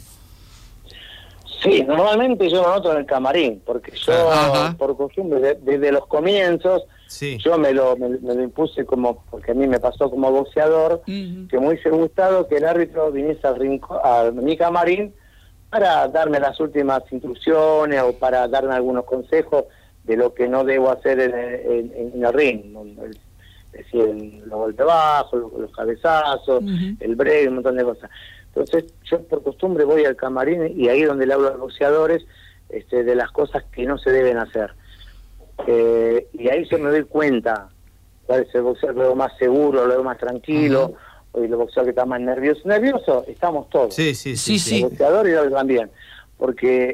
Sí, normalmente yo lo noto en el camarín, porque yo, Ajá. por costumbre, de- desde los comienzos, Sí. yo me lo, me, me lo impuse como, porque a mí me pasó como boxeador, que me hubiese gustado que el árbitro viniese al rincón, a mi camarín para darme las últimas instrucciones o para darme algunos consejos de lo que no debo hacer en, en- en- en el ring. ¿no? El- Es decir, el- los golpes bajos, los, los cabezazos, Ujú. el break, un montón de cosas. Entonces, yo por costumbre voy al camarín y ahí es donde le hablo a los boxeadores este, de las cosas que no se deben hacer. Eh, y ahí yo me doy cuenta cuál es el boxeador luego más seguro, luego más tranquilo, o el boxeador que está más nervioso. Nervioso estamos todos. Sí, sí, Sí, sí. sí. El boxeador y yo también. Porque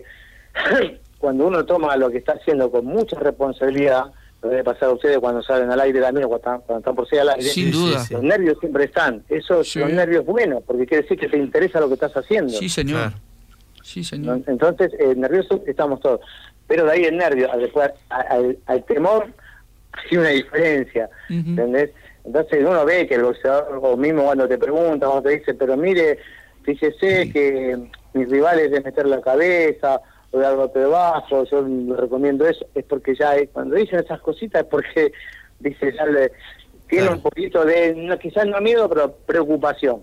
cuando uno toma lo que está haciendo con mucha responsabilidad, lo debe pasar a ustedes cuando salen al aire también, o cuando están, cuando están por salir al aire. Sin duda. sí, Los nervios siempre están. Eso Sí. Los nervios buenos, porque quiere decir que te interesa lo que estás haciendo. Sí, señor. Claro. Sí, ¿no? señor. Entonces, eh, nerviosos estamos todos. Pero de ahí el nervio, al, después, a- al, al temor, hay una diferencia. Ujú. ¿Entendés? Entonces uno ve que el boxeador, o mismo cuando te pregunta, cuando te dice, pero mire, fíjese que mis rivales de meter la cabeza o de dar golpe de bajo, yo le recomiendo eso, es porque ya hay- cuando dicen esas cositas es porque dice ya le, tiene Claro. un poquito de, no, quizás no miedo, pero preocupación.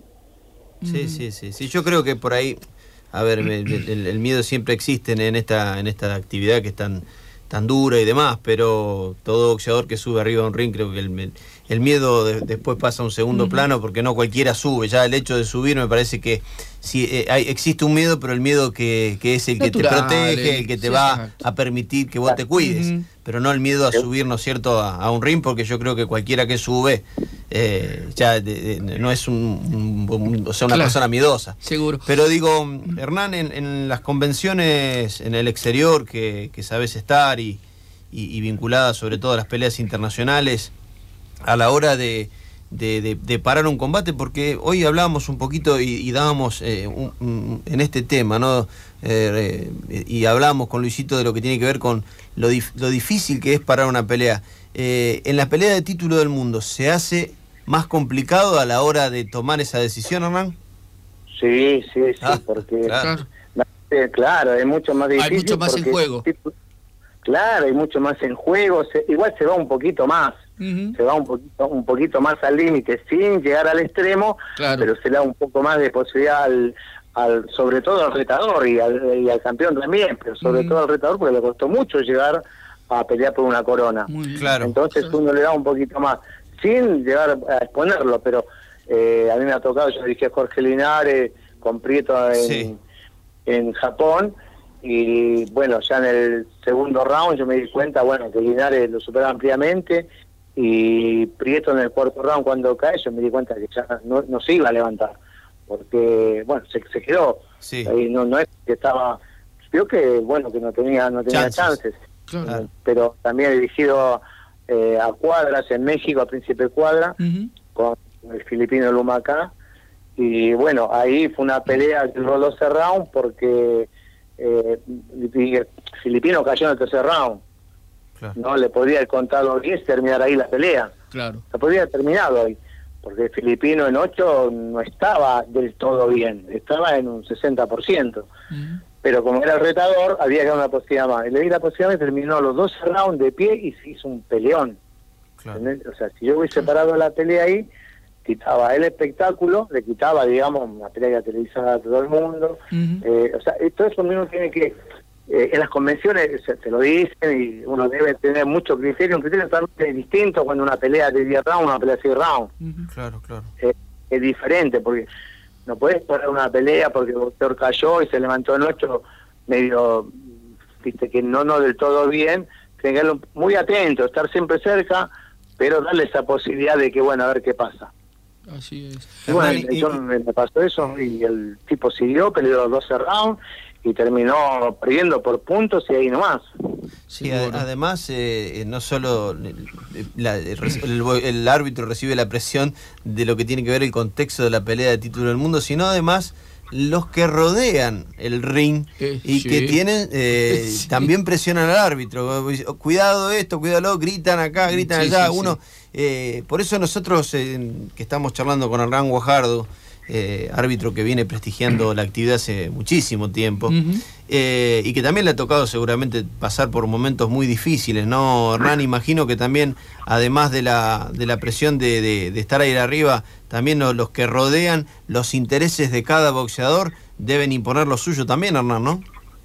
Sí, sí, sí, sí. Yo creo que por ahí, a ver, me- el, el- el miedo siempre existe en, en esta en esta actividad que es tan tan dura y demás, pero todo boxeador que sube arriba de un ring, creo que el, el miedo de- después pasa a un segundo Ujú. plano, porque no cualquiera sube. Ya el hecho de subir me parece que sí, eh, hay, existe un miedo, pero el miedo que, que es el que Natural, te protege, el que te sí, va exacto. a permitir que vos te cuides, Ujú. pero no el miedo a subir, ¿no es cierto?, a, a un ring, porque yo creo que cualquiera que sube eh, ya de- de- no es un, un- un- o sea, una Claro. persona miedosa. Seguro. Pero digo, Hernán, en, en las convenciones en el exterior que, que sabes estar y, y, y vinculadas sobre todo a las peleas internacionales, a la hora de, de, de- de parar un combate, porque hoy hablábamos un poquito y, y dábamos eh, un- un- en este tema, ¿no? Eh, eh, y hablábamos con Luisito de lo que tiene que ver con lo, dif- lo difícil que es parar una pelea. Eh, en la pelea de título del mundo, ¿se hace más complicado a la hora de tomar esa decisión, Hernán? Sí, sí, sí, Ah, porque claro. eh, claro, es mucho más difícil. Hay mucho más en porque- juego. Claro, hay mucho más en juego, se- igual se va un poquito más, Ujú. se va un poquito un poquito más al límite, sin llegar al extremo, Claro. pero se le da un poco más de posibilidad al, al sobre todo al retador y al, y al campeón también, pero sobre Ujú. todo al retador porque le costó mucho llegar a pelear por una corona. Muy bien. Claro. Entonces uno le da un poquito más, sin llegar a exponerlo, pero eh, a mí me ha tocado, yo dije a Jorge Linares con Prieto en, Sí. en Japón, y bueno, ya en el segundo round yo me di cuenta, bueno, que Linares lo superaba ampliamente, y Prieto en el cuarto round cuando cae, yo me di cuenta que ya no, no se iba a levantar, porque, bueno, se, se quedó, Sí. ahí no, no es que estaba, vio que, bueno, que no tenía, no tenía Chances. chances, Claro. eh, pero también he dirigido eh, a Cuadras en México, a Príncipe Cuadra, Ujú. con el filipino Lumacá, y bueno, ahí fue una pelea que duró doce rounds porque eh, y el filipino cayó en el tercer round, Claro. no le podría haber contado diez y terminar ahí la pelea, Claro. se podría haber terminado ahí, porque el filipino en ocho no estaba del todo bien, estaba en un sesenta por ciento. Uh-huh. Pero como era el retador, había que dar una posibilidad más. Y le di la posibilidad y terminó los doce rounds de pie y se hizo un peleón. Claro. O sea, si yo hubiese parado la pelea ahí, quitaba el espectáculo, le quitaba, digamos, una pelea televisada a todo el mundo. Uh-huh. eh, o sea, todo eso mismo tiene que... Eh, en las convenciones se te lo dicen y uno debe tener mucho criterio, un criterio totalmente distinto cuando una pelea de diez rounds, una pelea de seis rounds. Uh-huh. Claro, claro. Eh, es diferente, porque no podés parar una pelea porque el boxeador cayó y se levantó en ocho medio, viste, que no, no del todo bien. Tenés que estar muy atento, estar siempre cerca, pero darle esa posibilidad de que, bueno, a ver qué pasa. Así es. Y bueno, y, yo y, me pasó eso y el tipo siguió, peleó los doce rounds y terminó perdiendo por puntos y ahí nomás. Sí, ad además, eh, no solo la, el, el, el árbitro recibe la presión de lo que tiene que ver el contexto de la pelea de título del mundo, sino además los que rodean el ring eh, y sí. que tienen eh, sí. también presionan al árbitro. Cuidado esto, cuidado, gritan acá, gritan sí, allá. Sí, Uno, sí. Eh, por eso nosotros eh, que estamos charlando con Hernán Guajardo, Eh, árbitro que viene prestigiando la actividad hace muchísimo tiempo, uh-huh. eh, y que también le ha tocado seguramente pasar por momentos muy difíciles, ¿no, Hernán? Imagino que también, además de la, de la presión de, de, de estar ahí arriba, también los, los que rodean los intereses de cada boxeador deben imponer lo suyo también, Hernán, ¿no?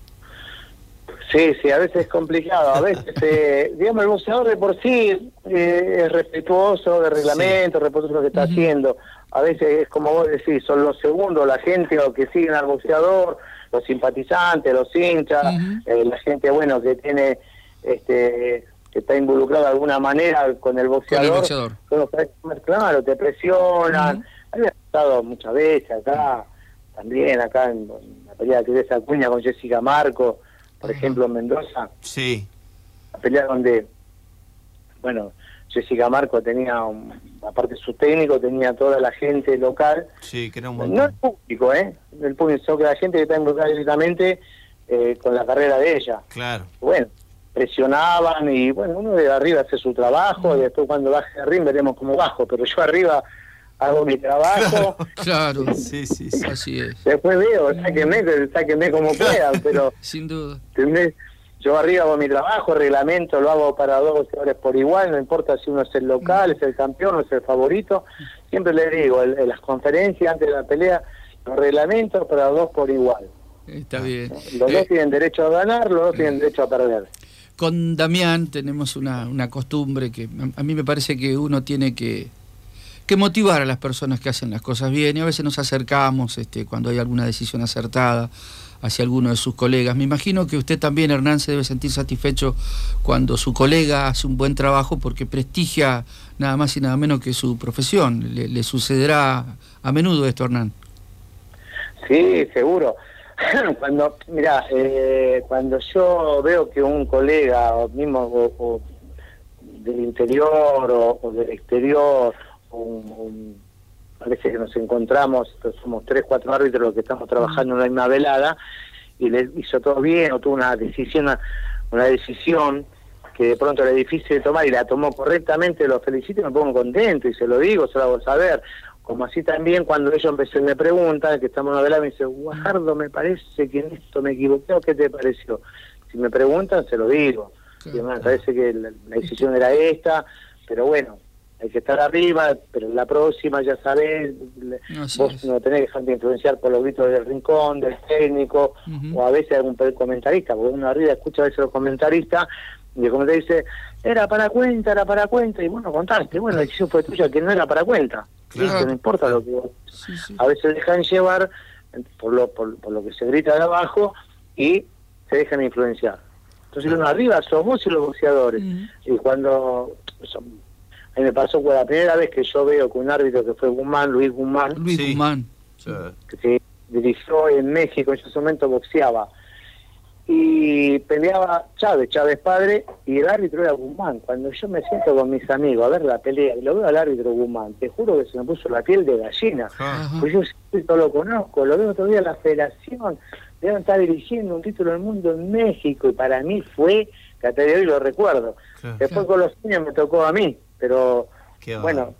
Sí, sí, a veces es complicado, a veces, eh, digamos, el boxeador de por sí eh, es respetuoso del reglamento, sí. respetuoso de lo que está uh-huh. haciendo. A veces es como vos decís, son los segundos, la gente que siguen al boxeador, los simpatizantes, los hinchas, uh-huh. eh, la gente, bueno, que tiene, este, que está involucrada de alguna manera con el boxeador. Con el boxeador. Claro, te presionan. Uh-huh. A mí me ha pasado muchas veces acá, también acá en, en la pelea que ves Acuña con Jessica Marco, por uh-huh. ejemplo, en Mendoza. Sí. La pelea donde, bueno, Jessica Marco tenía, un, aparte de su técnico, tenía toda la gente local. Sí, que era un montón. No el público, ¿eh? El público, sino que la gente que está involucrada directamente eh, con la carrera de ella. Claro. Bueno, presionaban y, bueno, uno de arriba hace su trabajo y después cuando baje al ring veremos cómo bajo, pero yo arriba hago mi trabajo. Claro, claro. Sí, sí, sí. Así es. Después veo, sáquenme, sáquenme como pueda, pero... Sin duda. ¿Entendés? Yo arriba hago mi trabajo, reglamento, lo hago para dos boxeadores por igual, no importa si uno es el local, es el campeón o es el favorito. Siempre le digo, en, en las conferencias antes de la pelea, los reglamentos para dos por igual. Está bien. Los eh, dos tienen derecho a ganar, los dos tienen derecho a perder. Con Damián tenemos una, una costumbre que a, a mí me parece que uno tiene que, que motivar a las personas que hacen las cosas bien, y a veces nos acercamos este, cuando hay alguna decisión acertada hacia alguno de sus colegas. Me imagino que usted también, Hernán, se debe sentir satisfecho cuando su colega hace un buen trabajo porque prestigia nada más y nada menos que su profesión. ¿Le, le sucederá a menudo esto, Hernán? Sí, seguro. Cuando, mira, eh, cuando yo veo que un colega, o mismo o, o del interior o, o del exterior, un, un parece que nos encontramos, somos tres, cuatro árbitros los que estamos trabajando en una misma velada, y le hizo todo bien, o tuvo una decisión, una, una decisión que de pronto era difícil de tomar y la tomó correctamente, lo felicito y me pongo contento, y se lo digo, se lo hago saber. Como así también cuando ellos empecé, me preguntan, que estamos en una velada, me dice, Guajardo, me parece que en esto me equivoqué, ¿o qué te pareció? Si me preguntan, se lo digo. Y me parece que la, la decisión era esta, pero bueno, hay que estar arriba, pero la próxima ya sabés, no, vos es. no tenés que dejarte influenciar por los gritos del rincón, del técnico, uh-huh. o a veces algún comentarista, porque uno arriba escucha a veces los comentaristas, y el comentarista dice, era para cuenta, era para cuenta, y bueno, contaste, bueno, la decisión fue tuya, que no era para cuenta, claro. ¿Viste? No importa lo que vos... Sí, sí. A veces dejan llevar por lo, por, por lo que se grita de abajo, y se dejan influenciar. Entonces uno arriba sos vos y los boxeadores, uh-huh. y cuando... Son, a mí me pasó fue la primera vez que yo veo que un árbitro que fue Guzmán, Luis Guzmán, Luis sí. Guzmán, sí. que se dirigió en México, en ese momento boxeaba, y peleaba Chávez, Chávez padre, y el árbitro era Guzmán. Cuando yo me siento con mis amigos a ver la pelea, y lo veo al árbitro Guzmán, te juro que se me puso la piel de gallina, uh-huh. pues yo no lo conozco, lo veo todavía en la federación, deben estar dirigiendo un título del mundo en México, y para mí fue, que hasta de hoy lo recuerdo. Claro. Después con los años me tocó a mí, pero bueno,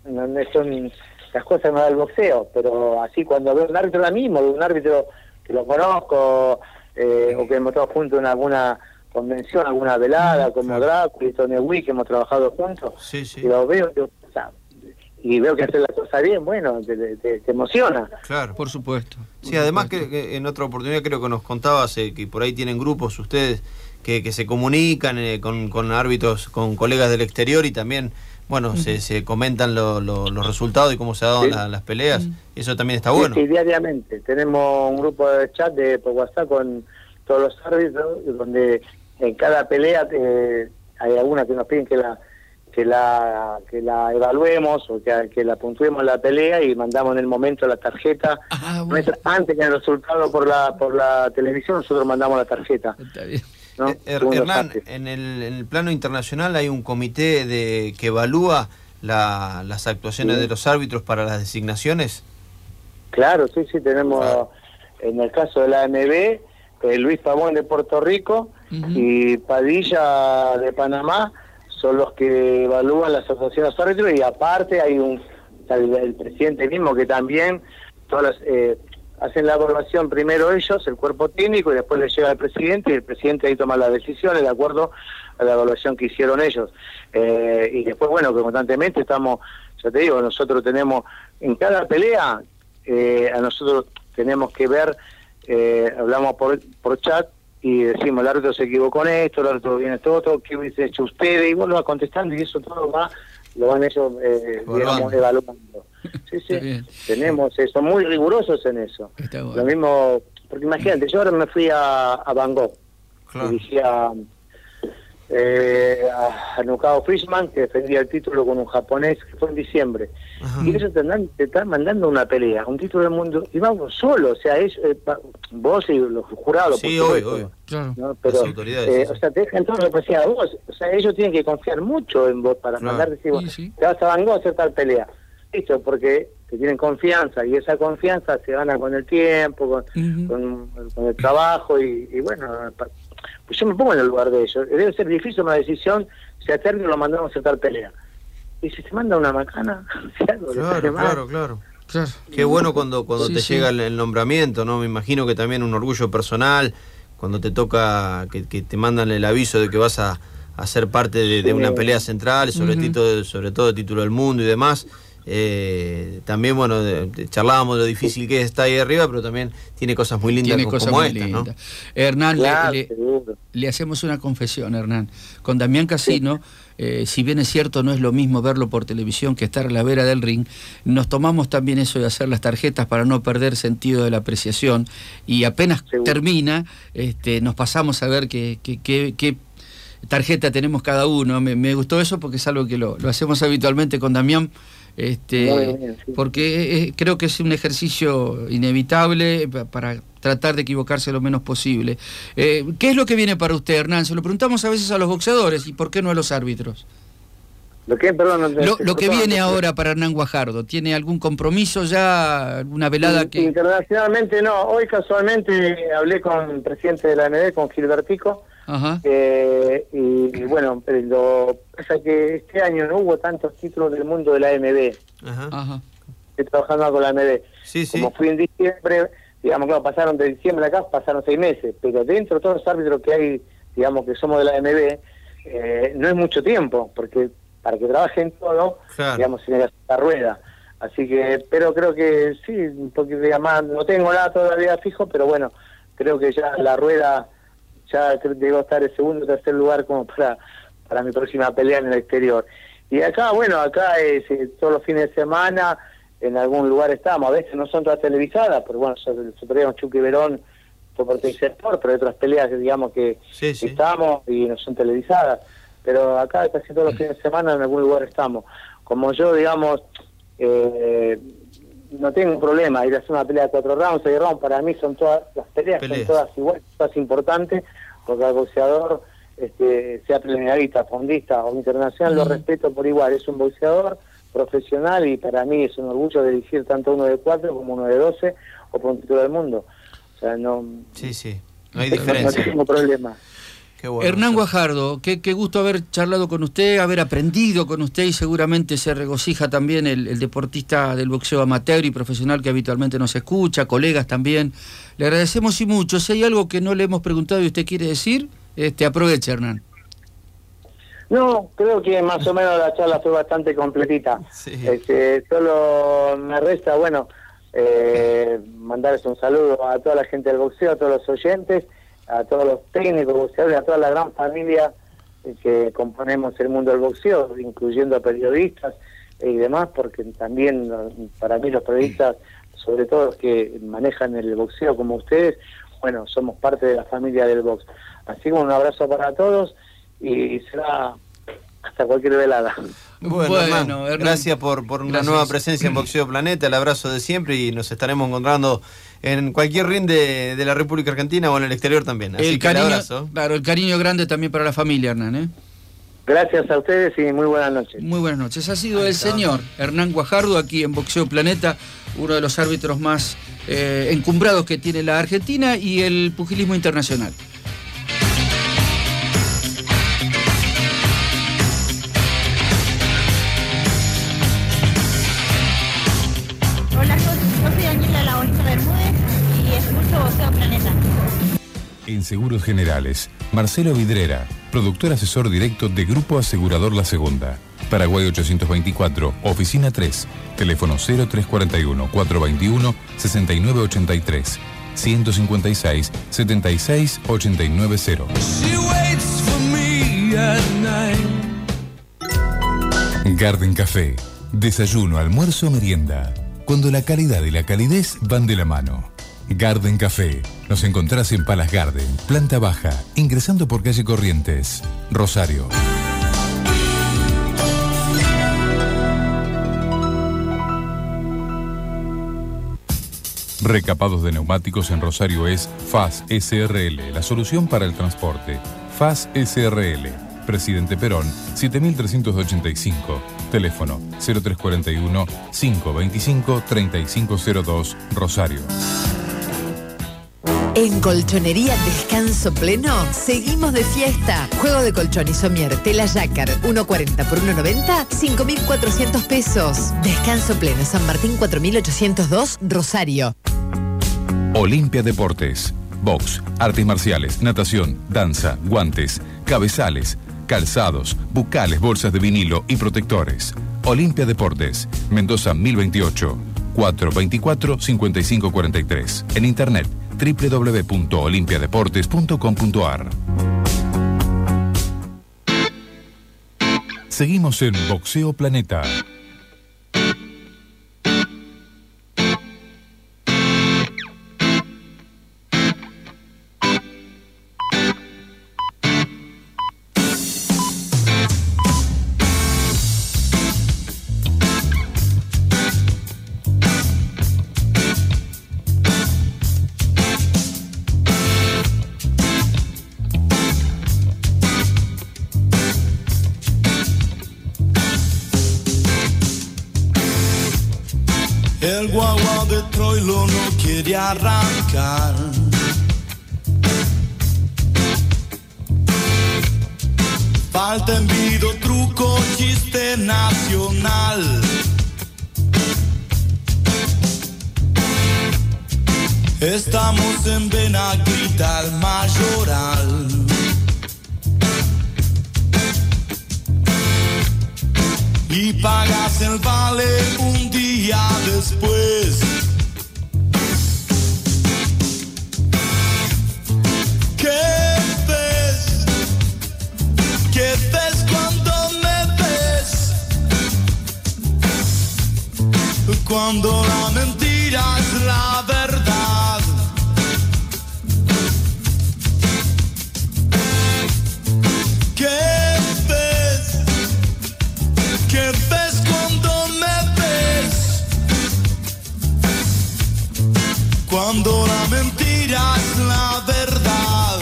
no, no son las cosas no da el boxeo, pero así cuando veo un árbitro ahora mismo, veo un árbitro que lo conozco, eh, o que hemos estado juntos en alguna convención, alguna velada, como Drácula y Tony Wick, que hemos trabajado juntos, sí, sí. y lo veo, yo, o sea, y veo que hace la cosa bien, bueno, te, te, te emociona. Claro. Por supuesto. Sí, además que, que en otra oportunidad creo que nos contabas eh, que por ahí tienen grupos ustedes que, que se comunican eh, con, con árbitros, con colegas del exterior y también, bueno, uh-huh. se, se comentan lo, lo, los resultados y cómo se han dado sí. la, las peleas. Uh-huh. Eso también está bueno. Sí, sí, diariamente. Tenemos un grupo de chat de por WhatsApp con todos los árbitros, donde en cada pelea eh, hay alguna que nos piden que la que la que la evaluemos o que, que la puntuemos la pelea y mandamos en el momento la tarjeta. Ah, bueno. Antes que el resultado por la por la televisión, nosotros mandamos la tarjeta. Está bien. ¿No? Eh, Hernán, en el, en el plano internacional hay un comité de que evalúa la, las actuaciones sí. de los árbitros para las designaciones. Claro, sí, sí, tenemos claro. En el caso de la A M B, eh, Luis Pavón de Puerto Rico uh-huh. y Padilla de Panamá son los que evalúan las asociaciones de árbitros, y aparte hay un el, el presidente mismo que también todas las, eh, hacen la evaluación primero ellos, el cuerpo técnico, y después le llega al presidente, y el presidente ahí toma las decisiones de acuerdo a la evaluación que hicieron ellos. Eh, y después, bueno, que constantemente estamos, ya te digo, nosotros tenemos, en cada pelea, eh, a nosotros tenemos que ver, eh, hablamos por, por chat, y decimos, el árbitro se equivocó en esto, el árbitro viene esto, otro, ¿qué hubiese hecho ustedes? Y vos lo vas contestando, y eso todo va, lo van ellos, eh, digamos, evaluando. Sí, sí, tenemos eso, muy rigurosos en eso. Bueno. Lo mismo, porque imagínate, yo ahora me fui a, a Bangkok, claro. dirigía eh, a, a Nukao Fishman, que defendía el título con un japonés, que fue en diciembre. Ajá. Y ellos te, andan, te están mandando una pelea, un título del mundo, y vamos solo, o sea, es, eh, vos y los jurados, sí, por hoy, hoy. Claro. ¿no? Pero, las autoridades, eh, sí. o sea, te dejan todo representado a vos, o sea, ellos tienen que confiar mucho en vos para claro. mandar, decir, vos, sí, sí. te vas a Bangkok a hacer tal pelea. Listo, porque te tienen confianza, y esa confianza se gana con el tiempo, con, uh-huh. con, con el trabajo, y, y bueno, pues yo me pongo en el lugar de ellos. Debe ser difícil una decisión, si a Terry lo mandamos a hacer tal pelea. Y si se manda una macana, claro, claro, claro, claro. Qué bueno cuando cuando sí, te sí. llega el, el nombramiento, ¿no? Me imagino que también un orgullo personal, cuando te toca, que, que te mandan el aviso de que vas a, a ser parte de, de una pelea central, sobre, uh-huh. título, sobre todo el título del mundo y demás. Eh, también, bueno, de, de, charlábamos de lo difícil que es estar ahí arriba, pero también tiene cosas muy lindas tiene como, cosas como muy esta, lindas. ¿no? Hernán, claro, le, le, le hacemos una confesión, Hernán. Con Damián Casino, sí. eh, si bien es cierto, no es lo mismo verlo por televisión que estar a la vera del ring, nos tomamos también eso de hacer las tarjetas para no perder sentido de la apreciación, y apenas Seguro. termina, este, nos pasamos a ver qué que, que, que tarjeta tenemos cada uno. Me, me gustó eso porque es algo que lo, lo hacemos habitualmente con Damián. Este, bien, sí. porque eh, creo que es un ejercicio inevitable para tratar de equivocarse lo menos posible. Eh, ¿Qué es lo que viene para usted, Hernán? Se lo preguntamos a veces a los boxeadores, y ¿por qué no a los árbitros? ¿Lo que, Perdón, no te, lo, lo que viene ahora para Hernán Guajardo, ¿tiene algún compromiso ya, alguna velada que...? Internacionalmente no, hoy casualmente hablé con el presidente de la A M B, con Gilbertico. Ajá. Eh, y, y bueno, lo pasa que este año no hubo tantos títulos del mundo de la A M B. Ajá. Ajá. Estoy trabajando con la A M B. Sí, sí. Como fui en diciembre, digamos, claro, pasaron de diciembre acá, pasaron seis meses, pero dentro de todos los árbitros que hay, digamos, que somos de la A M B, eh, no es mucho tiempo, porque para que trabajen todo, claro. digamos, se necesita la rueda. Así que, pero creo que sí, un poquito más, no tengo nada todavía fijo, pero bueno, creo que ya la rueda... ya debo estar en segundo o tercer lugar como para para mi próxima pelea en el exterior. Y acá, bueno, acá es eh, todos los fines de semana, en algún lugar estamos, a veces no son todas televisadas, pero bueno, nosotros Chucky Verón por sector, pero hay otras peleas que digamos que sí, sí. estamos y no son televisadas, pero acá casi todos los fines de semana en algún lugar estamos. Como yo, digamos, eh, no tengo problema ir a hacer una pelea de cuatro rounds, seis rounds, para mí son todas, las peleas, peleas. son todas iguales, todas importantes, porque al boxeador, este, sea preliminarista, fondista o internacional, uh-huh. lo respeto por igual, es un boxeador profesional, y para mí es un orgullo dirigir tanto uno de cuatro como uno de doce, o por un título del mundo. O sea, no... Sí, sí, no hay diferencia. No, no tengo problema. Qué bueno. Hernán Guajardo, qué, qué gusto haber charlado con usted, haber aprendido con usted, y seguramente se regocija también el, el deportista del boxeo amateur y profesional que habitualmente nos escucha, colegas también. Le agradecemos y mucho. Si hay algo que no le hemos preguntado y usted quiere decir, este, aproveche, Hernán. No, creo que más o menos la charla fue bastante completita. Sí. Este, solo me resta, bueno, eh, mandarles un saludo a toda la gente del boxeo, a todos los oyentes, a todos los técnicos boxeadores, a toda la gran familia que componemos el mundo del boxeo, incluyendo a periodistas y demás, porque también para mí los periodistas, sobre todo los que manejan el boxeo como ustedes, bueno, somos parte de la familia del box. Así que un abrazo para todos y será hasta cualquier velada. Bueno, Bueno, hermano, Hernán, gracias por, por una gracias. nueva presencia en Boxeo Planeta, el abrazo de siempre, y nos estaremos encontrando en cualquier ring de, de la República Argentina o en el exterior también. Así El que el cariño, abrazo. claro, el cariño grande también para la familia, Hernán, ¿eh? Gracias a ustedes y muy buenas noches. Muy buenas noches. Ha sido el señor Hernán Guajardo aquí en Boxeo Planeta, uno de los árbitros más eh, encumbrados que tiene la Argentina y el pugilismo internacional. Hola, yo soy Daniela La Bonita Bermúdez y escucho Boxeo Planeta. En Seguros Generales, Marcelo Vidrera, productor asesor directo de Grupo Asegurador La Segunda. Paraguay ochocientos veinticuatro, Oficina tres, teléfono cero tres cuatro uno, cuatro dos uno, seis nueve ocho tres, ciento cincuenta y seis, setenta y seis, ochenta y nueve cero. Garden Café, desayuno, almuerzo, merienda. Cuando la calidad y la calidez van de la mano. Garden Café. Nos encontrás en Palace Garden, planta baja, ingresando por calle Corrientes, Rosario. Recapados de neumáticos en Rosario es F A S S R L, la solución para el transporte. F A S S R L, Presidente Perón, siete mil trescientos ochenta y cinco. Teléfono cero tres cuatro uno, cinco veinticinco, treinta y cinco cero dos, Rosario. En Colchonería Descanso Pleno, seguimos de fiesta. Juego de colchón y somier, tela Jacquard, uno cuarenta por uno noventa, cinco mil cuatrocientos pesos. Descanso Pleno, San Martín cuatro mil ochocientos dos, Rosario. Olimpia Deportes. Box, artes marciales, natación, danza, guantes, cabezales, calzados, bucales, bolsas de vinilo y protectores. Olimpia Deportes, Mendoza mil veintiocho, cuatro veinticuatro, cincuenta y cinco cuarenta y tres. En internet doble u doble u doble u punto olimpia deportes punto com punto a r. Seguimos en Boxeo Planeta. El guagua de Troilo no quiere arrancar. Falta envido, truco, chiste nacional. Estamos en Benaguita, el Mayoral. Y pagas el vale un día después. ¿Qué ves? ¿Qué ves cuando me ves? Cuando la mentira es la verdad. ¿Qué ves? ¿Qué ves cuando me ves? Cuando la mentira es la verdad.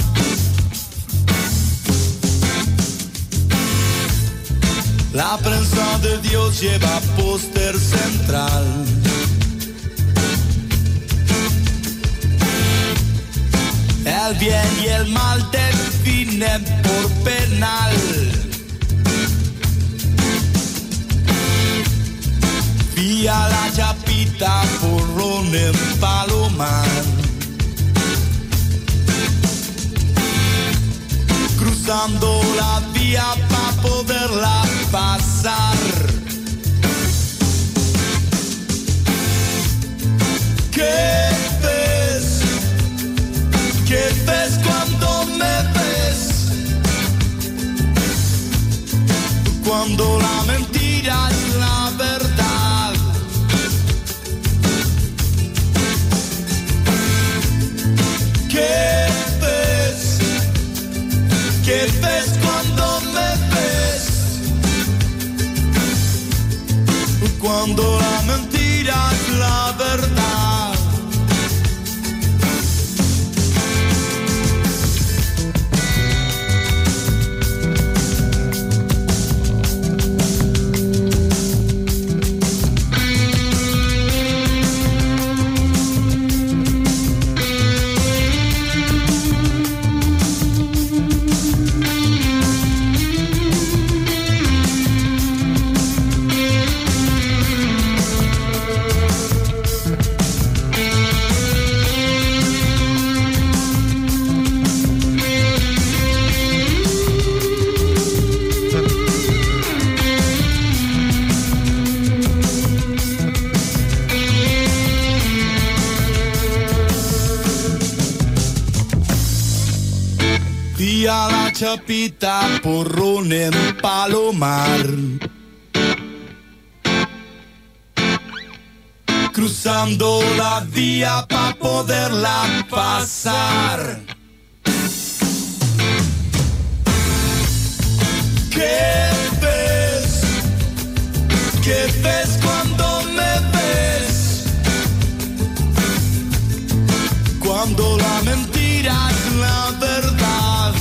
La prensa de Dios lleva póster central. El El bien y el mal definen por penal. Vía la Chapita, porrón en Palomar. Cruzando la vía para poderla pasar. ¿Qué ves? ¿Qué ves cuando me ves? Cuando la mentira es la verdad. ¿Qué ves? ¿Qué ves cuando me ves? Cuando la mentira es la verdad. A la Chapita, porrón en Palomar. Cruzando la vía para poderla pasar. ¿Qué ves? ¿Qué ves cuando me ves? Cuando la mentira es la verdad.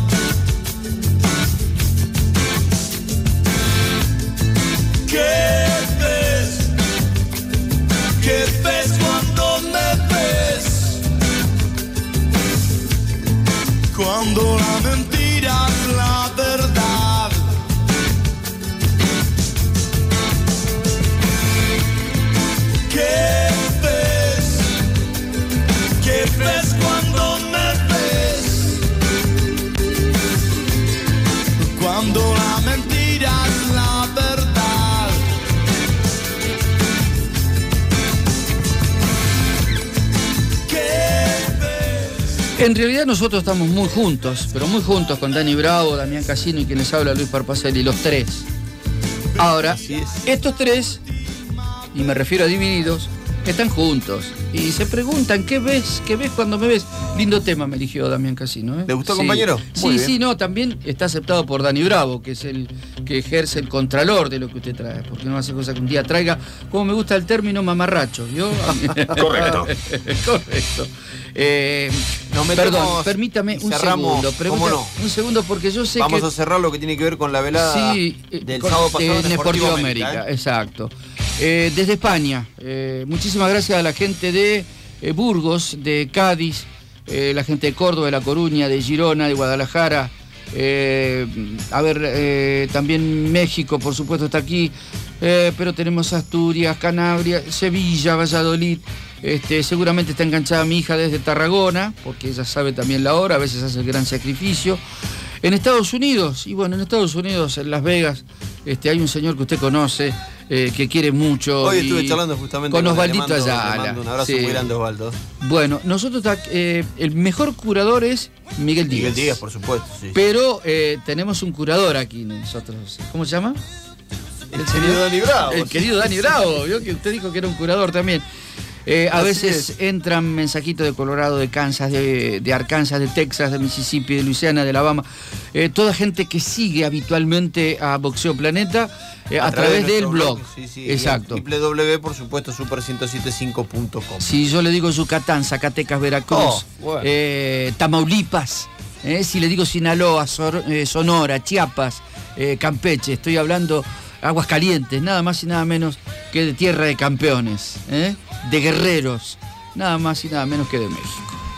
¿Qué ves? ¿Qué ves cuando me ves? Cuando la mentira es la verdad. ¿Qué ves? ¿Qué ves cuando me ves? Cuando la mentira es la verdad. En realidad nosotros estamos muy juntos, pero muy juntos con Dani Bravo, Damián Casino y quien les habla, Luis Parpacelli, los tres. Ahora, estos tres, y me refiero a Divididos, están juntos y se preguntan, ¿qué ves? ¿Qué ves cuando me ves? Lindo tema me eligió Damián Casino, ¿eh? ¿Le gustó, sí. compañero? Muy Sí, bien. sí, no, también está aceptado por Dani Bravo, que es el que ejerce el contralor de lo que usted trae, porque no hace cosa que un día traiga, como me gusta el término, mamarracho, ¿vio? Correcto. Correcto. Eh, Nos metemos perdón, permítame y un cerramos, segundo. ¿cómo Pregunta- no? Un segundo, porque yo sé Vamos que... a cerrar lo que tiene que ver con la velada Sí, eh, del con- sábado pasado eh, en en Sportivo Sportivo América. América, ¿eh? exacto. Eh, desde España, eh, muchísimas gracias a la gente de eh, Burgos, de Cádiz, eh, la gente de Córdoba, de La Coruña, de Girona, de Guadalajara, eh, a ver, eh, también México, por supuesto, está aquí, eh, pero tenemos Asturias, Canarias, Sevilla, Valladolid. Este, seguramente está enganchada mi hija desde Tarragona, porque ella sabe también la hora, a veces hace el gran sacrificio. En Estados Unidos, y bueno, en Estados Unidos, en Las Vegas, este, hay un señor que usted conoce, eh, que quiere mucho. Hoy y- estuve charlando justamente con con él, Osvaldito le mando- le Ayala. mando un abrazo Sí. muy grande, Osvaldo. Bueno, nosotros, eh, el mejor curador es Miguel Díaz. Miguel Díaz, por supuesto, sí. Pero eh, tenemos un curador aquí nosotros. ¿Cómo se llama? El querido Dani Bravo. El querido Dani Bravo. Vio que usted dijo que era un curador también. Eh, a Así veces es. entran mensajitos de Colorado, de Kansas, de, de Arkansas, de Texas, de Mississippi, de Luisiana, de Alabama. Eh, toda gente que sigue habitualmente a Boxeo Planeta eh, a, través, de del nuestro blog. Sí, sí, Exacto. doble u doble u doble u, por supuesto, super ciento setenta y cinco punto com. Si yo le digo Yucatán, Zacatecas, Veracruz, Oh, bueno. eh, Tamaulipas, eh, si le digo Sinaloa, Sor- eh, Sonora, Chiapas, eh, Campeche, estoy hablando Aguascalientes, nada más y nada menos que de tierra de campeones, eh, de guerreros, nada más y nada menos que de México.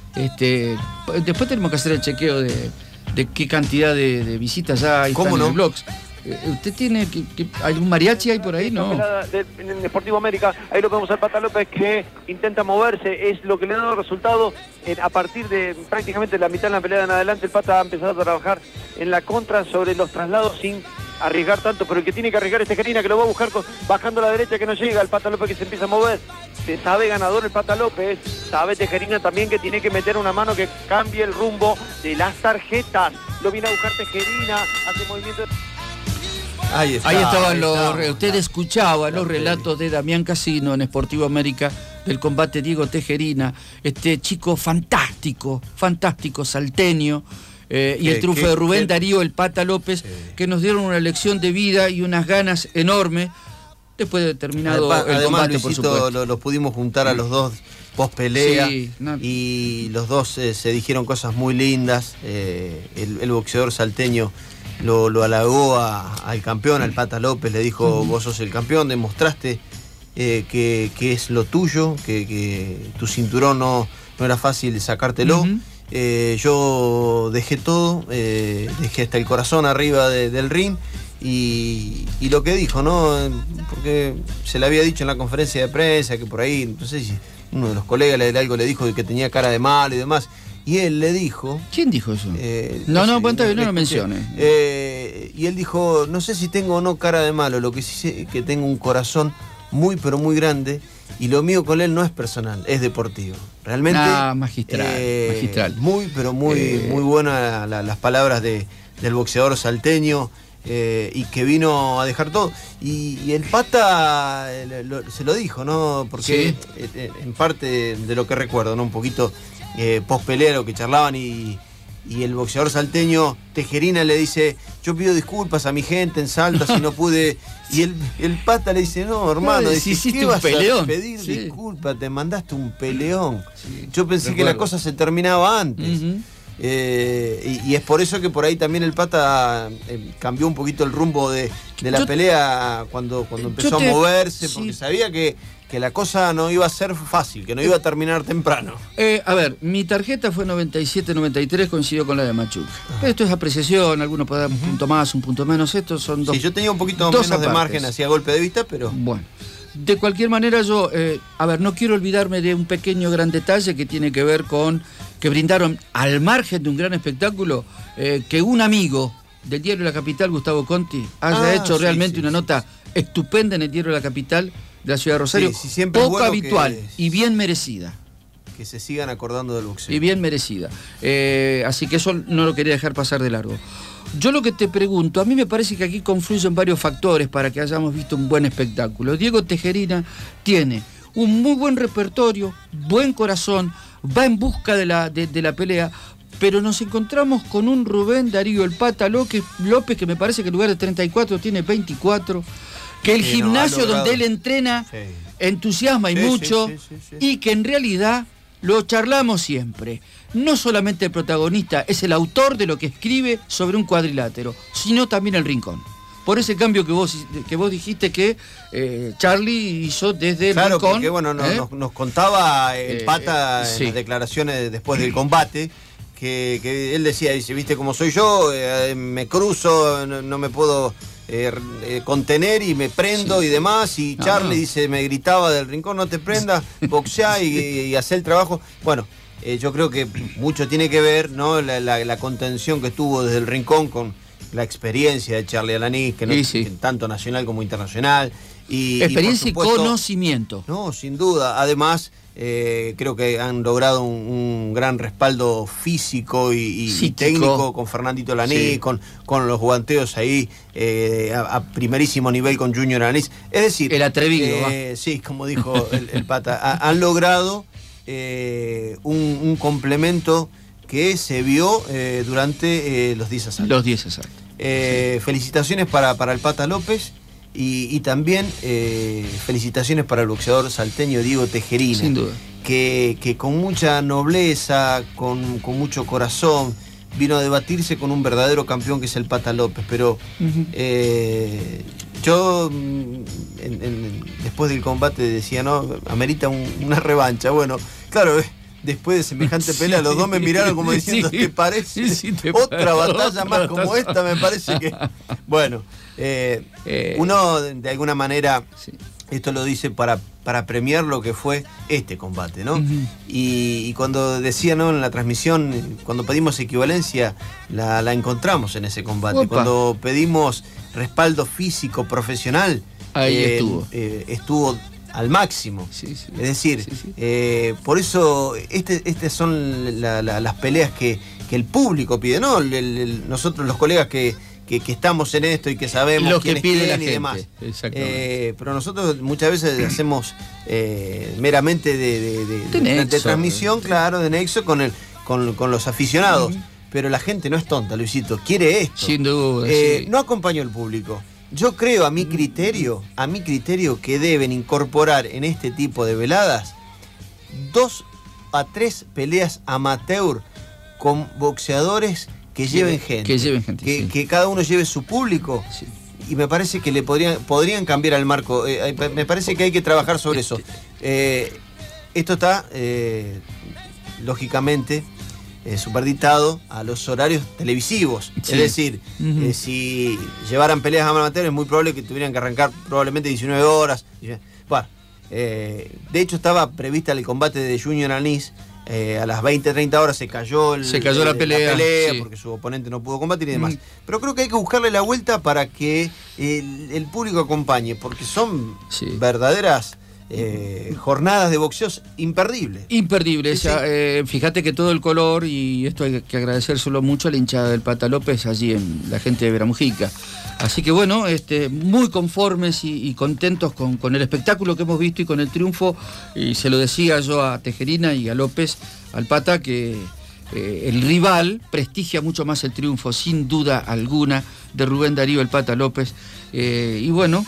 Este, después tenemos que hacer el chequeo de, de qué cantidad de, de visitas ya hay ¿Cómo en no? los blogs. ¿Usted tiene que, que, algún mariachi ahí por ahí? No. De, en el Deportivo América, ahí lo vemos al Pata López que intenta moverse, es lo que le ha dado resultado en, a partir de prácticamente la mitad de la pelea en adelante. El Pata ha empezado a trabajar en la contra sobre los traslados sin arriesgar tanto, pero el que tiene que arriesgar es Tejerina, que lo va a buscar con, bajando a la derecha, que no llega, el Pata López que se empieza a mover. Se sabe ganador el Pata López, sabe Tejerina también que tiene que meter una mano que cambie el rumbo de las tarjetas. Lo viene a buscar Tejerina, hace movimiento. Ahí, está, ahí estaban ahí los. está. Usted escuchaba los relatos de Damián Casino en Sportivo América del combate Diego Tejerina, este chico fantástico, fantástico salteño. Eh, y ¿Qué, el triunfo qué, de Rubén qué? Darío, el Pata López, Sí. que nos dieron una lección de vida y unas ganas enormes después de terminado Además, el además, combate, por Luisito, supuesto. lo, lo pudimos juntar a los dos post pelea Sí, no. y los dos eh, se dijeron cosas muy lindas. Eh, el, el boxeador salteño lo, lo halagó a- al campeón, al Pata López, le dijo: vos sos el campeón, demostraste eh, que, que es lo tuyo, que, que tu cinturón no, no era fácil sacártelo. Ujú. Eh, yo dejé todo, eh, dejé hasta el corazón arriba de- del ring y, y lo que dijo, ¿no? Porque se le había dicho en la conferencia de prensa que por ahí, no sé si uno de los colegas le, algo le dijo que tenía cara de malo y demás, y él le dijo... ¿Quién dijo eso? Eh, no, no, sé, cuenta bien, no lo le escuché. mencione. Eh, y él dijo, no sé si tengo o no cara de malo, lo que sí sé es que tengo un corazón muy pero muy grande y lo mío con él no es personal, es deportivo. Realmente Ah, magistral, eh, magistral. muy pero muy Eh, muy buenas la, las palabras de, del boxeador salteño eh, y que vino a dejar todo y, y el Pata eh, lo- se lo dijo, ¿no? Porque Sí. eh, eh, en parte de lo que recuerdo, ¿no? Un poquito eh, post pelea lo que charlaban y Y el boxeador salteño Tejerina le dice: yo pido disculpas a mi gente en Salta si no pude. Y el, el Pata le dice: no, hermano, No, dice, si hiciste ¿qué un vas peleón? a pedir Sí. disculpas? Te mandaste un peleón. Yo pensé que recuerdo. la cosa se terminaba antes. Ujú. Eh, y, y es por eso que por ahí también el Pata eh, cambió un poquito el rumbo de, de la Yo- pelea cuando, cuando empezó te- a moverse, sí. porque sabía que, que la cosa no iba a ser fácil, que no iba a terminar temprano. Eh, a ver, mi tarjeta fue noventa y siete noventa y tres, coincidió con la de Machuca. Esto es apreciación, algunos pueden dar un punto más, un punto menos. Estos son dos. Sí, yo tenía un poquito dos menos de apartes. margen hacia golpe de vista, pero... Bueno, de cualquier manera yo, eh, a ver, no quiero olvidarme de un pequeño gran detalle que tiene que ver con que brindaron, al margen de un gran espectáculo, eh, que un amigo del Diario de la Capital, Gustavo Conti, haya Ah, hecho sí, realmente sí, una sí, nota estupenda en el Diario de la Capital de la Ciudad de Rosario, Sí, sí, siempre es poco bueno habitual que- y bien merecida. que se sigan acordando del boxeo. Y bien merecida. Eh, así que eso no lo quería dejar pasar de largo. Yo lo que te pregunto, a mí me parece que aquí confluyen varios factores para que hayamos visto un buen espectáculo. Diego Tejerina tiene un muy buen repertorio, buen corazón, va en busca de la, de, de la pelea, pero nos encontramos con un Rubén Darío, el Pata López, López, que me parece que en lugar de treinta y cuatro tiene veinticuatro, que el Sí, no, ha gimnasio logrado. donde él entrena Sí. entusiasma y Sí, mucho, sí, sí, sí, sí. y que en realidad lo charlamos siempre. No solamente el protagonista es el autor de lo que escribe sobre un cuadrilátero, sino también el rincón. Por ese cambio que vos, que vos dijiste que eh, Charlie hizo desde el Claro, rincón. porque bueno, nos, ¿eh? nos- nos contaba el Eh, Pata sí. en las declaraciones después del combate, que, que él decía, dice, viste cómo soy yo, eh, me cruzo, no, no me puedo eh, eh, contener y me prendo Sí. y demás, y No, Charlie no. dice, me gritaba del rincón, no te prendas, boxeá y, y hacé el trabajo. Bueno, eh, yo creo que mucho tiene que ver, ¿no? La, la- la contención que tuvo desde el rincón con la experiencia de Charlie Alanís, que no Sí, sí. que tanto nacional como internacional. Y, Experiencia y, por supuesto, conocimiento. no, sin duda. Además, eh, creo que han logrado un, un gran respaldo físico y, y- y Psíquico. técnico con Fernandito Laní, Sí. con, con los guanteos ahí eh, a, a primerísimo nivel con Junior Lanís. Es decir, El atrevido, eh, sí, como dijo el, el Pata, ha- han logrado eh, un, un complemento que se vio eh, durante eh, los días asaltos. Los diez exacto. Eh, felicitaciones para, para el Pata López y, y también eh, felicitaciones para el boxeador salteño Diego Tejerina. Sin duda. Que, que con mucha nobleza, con, con mucho corazón, vino a debatirse con un verdadero campeón que es el Pata López. Pero Ujú. eh, yo, mm, en- en- después del combate, decía, no, amerita un- una revancha. Bueno, claro, después de semejante pelea, los dos me miraron como diciendo, sí, ¿te parece? Sí, sí, te otra batalla otra más batalla. Como esta, me parece que... Bueno, eh, eh, uno de, de alguna manera, sí. esto lo dice para, para premiar lo que fue este combate, ¿no? Uh-huh. y, y cuando decía, ¿no? En la transmisión, cuando pedimos equivalencia, la, la encontramos en ese combate. Opa. Cuando pedimos respaldo físico, profesional, ahí eh, estuvo. Eh, estuvo al máximo. Sí, sí. Es decir, sí, sí. Eh, por eso este, estas son la, la, las peleas que, que el público pide, ¿no? El, el, nosotros los colegas que, que, que estamos en esto y que sabemos lo que pide la y gente. Demás. Exactamente. Eh, pero nosotros muchas veces hacemos eh, meramente de, de, de, de, de, de transmisión, claro, de nexo con, el, con, con los aficionados. Uh-huh. Pero la gente no es tonta, Luisito, quiere esto. Sin duda. Eh, sí. No acompañó el público. Yo creo, a mi criterio, a mi criterio que deben incorporar en este tipo de veladas dos a tres peleas amateur con boxeadores que sí, lleven gente. Que lleven gente. Que, sí. que cada uno lleve su público. Sí. Y me parece que le podrían, podrían cambiar al marco. Eh, me parece que hay que trabajar sobre eso. Eh, esto está, eh, lógicamente, Eh, superditado a los horarios televisivos. Sí. Es decir, uh-huh. eh, si llevaran peleas amateur es muy probable que tuvieran que arrancar probablemente diecinueve horas. Bueno, eh, de hecho estaba prevista el combate de Junior Anís eh, a las veinte, treinta horas se cayó, el, se cayó la el, pelea, la pelea sí. porque su oponente no pudo combatir y demás. Uh-huh. Pero creo que hay que buscarle la vuelta para que el, el público acompañe, porque son sí. verdaderas Eh, jornadas de boxeos imperdibles. Imperdibles. Sí, sí. Eh, fíjate que todo el color, y esto hay que agradecérselo mucho a la hinchada del Pata López allí en la gente de Veramujica. Así que bueno, este, muy conformes y, y contentos con, con el espectáculo que hemos visto y con el triunfo. Y se lo decía yo a Tejerina y a López, al Pata, que eh, el rival prestigia mucho más el triunfo, sin duda alguna, de Rubén Darío el Pata López. Eh, y bueno,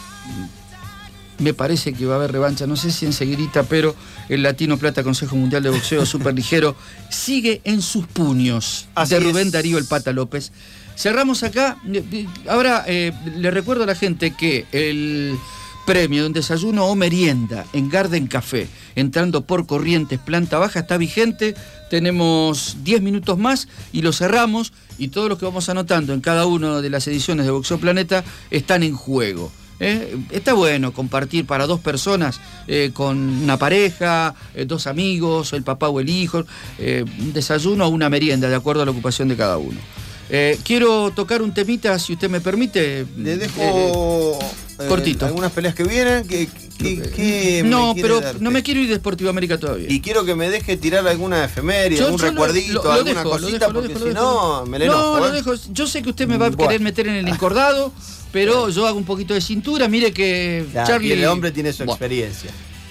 me parece que va a haber revancha, no sé si enseguidita, pero el Latino Plata Consejo Mundial de Boxeo Superligero sigue en sus puños. Así de Rubén es. Darío el Pata López. Cerramos acá. Ahora eh, le recuerdo a la gente que el premio de un desayuno o merienda en Garden Café, entrando por Corrientes, planta baja, está vigente. Tenemos diez minutos más y lo cerramos, y todos los que vamos anotando en cada una de las ediciones de Boxeo Planeta están en juego. Eh, está bueno compartir para dos personas, eh, con una pareja, eh, dos amigos, el papá o el hijo, eh, un desayuno o una merienda, de acuerdo a la ocupación de cada uno. Eh, quiero tocar un temita, si usted me permite. Le dejo eh, cortito. Eh, algunas peleas que vienen. Que, que, que no, pero dar? no me quiero ir de Sportivo América todavía. Y quiero que me deje tirar alguna efeméride, yo, algún yo recuerdito, lo, lo alguna dejo, cosita, dejo, porque dejo, si no, me le enojo. No, ¿eh? lo dejo. Yo sé que usted me va a bueno. querer meter en el encordado, pero yo hago un poquito de cintura. Mire que ya, Charlie... el hombre tiene su bueno. experiencia.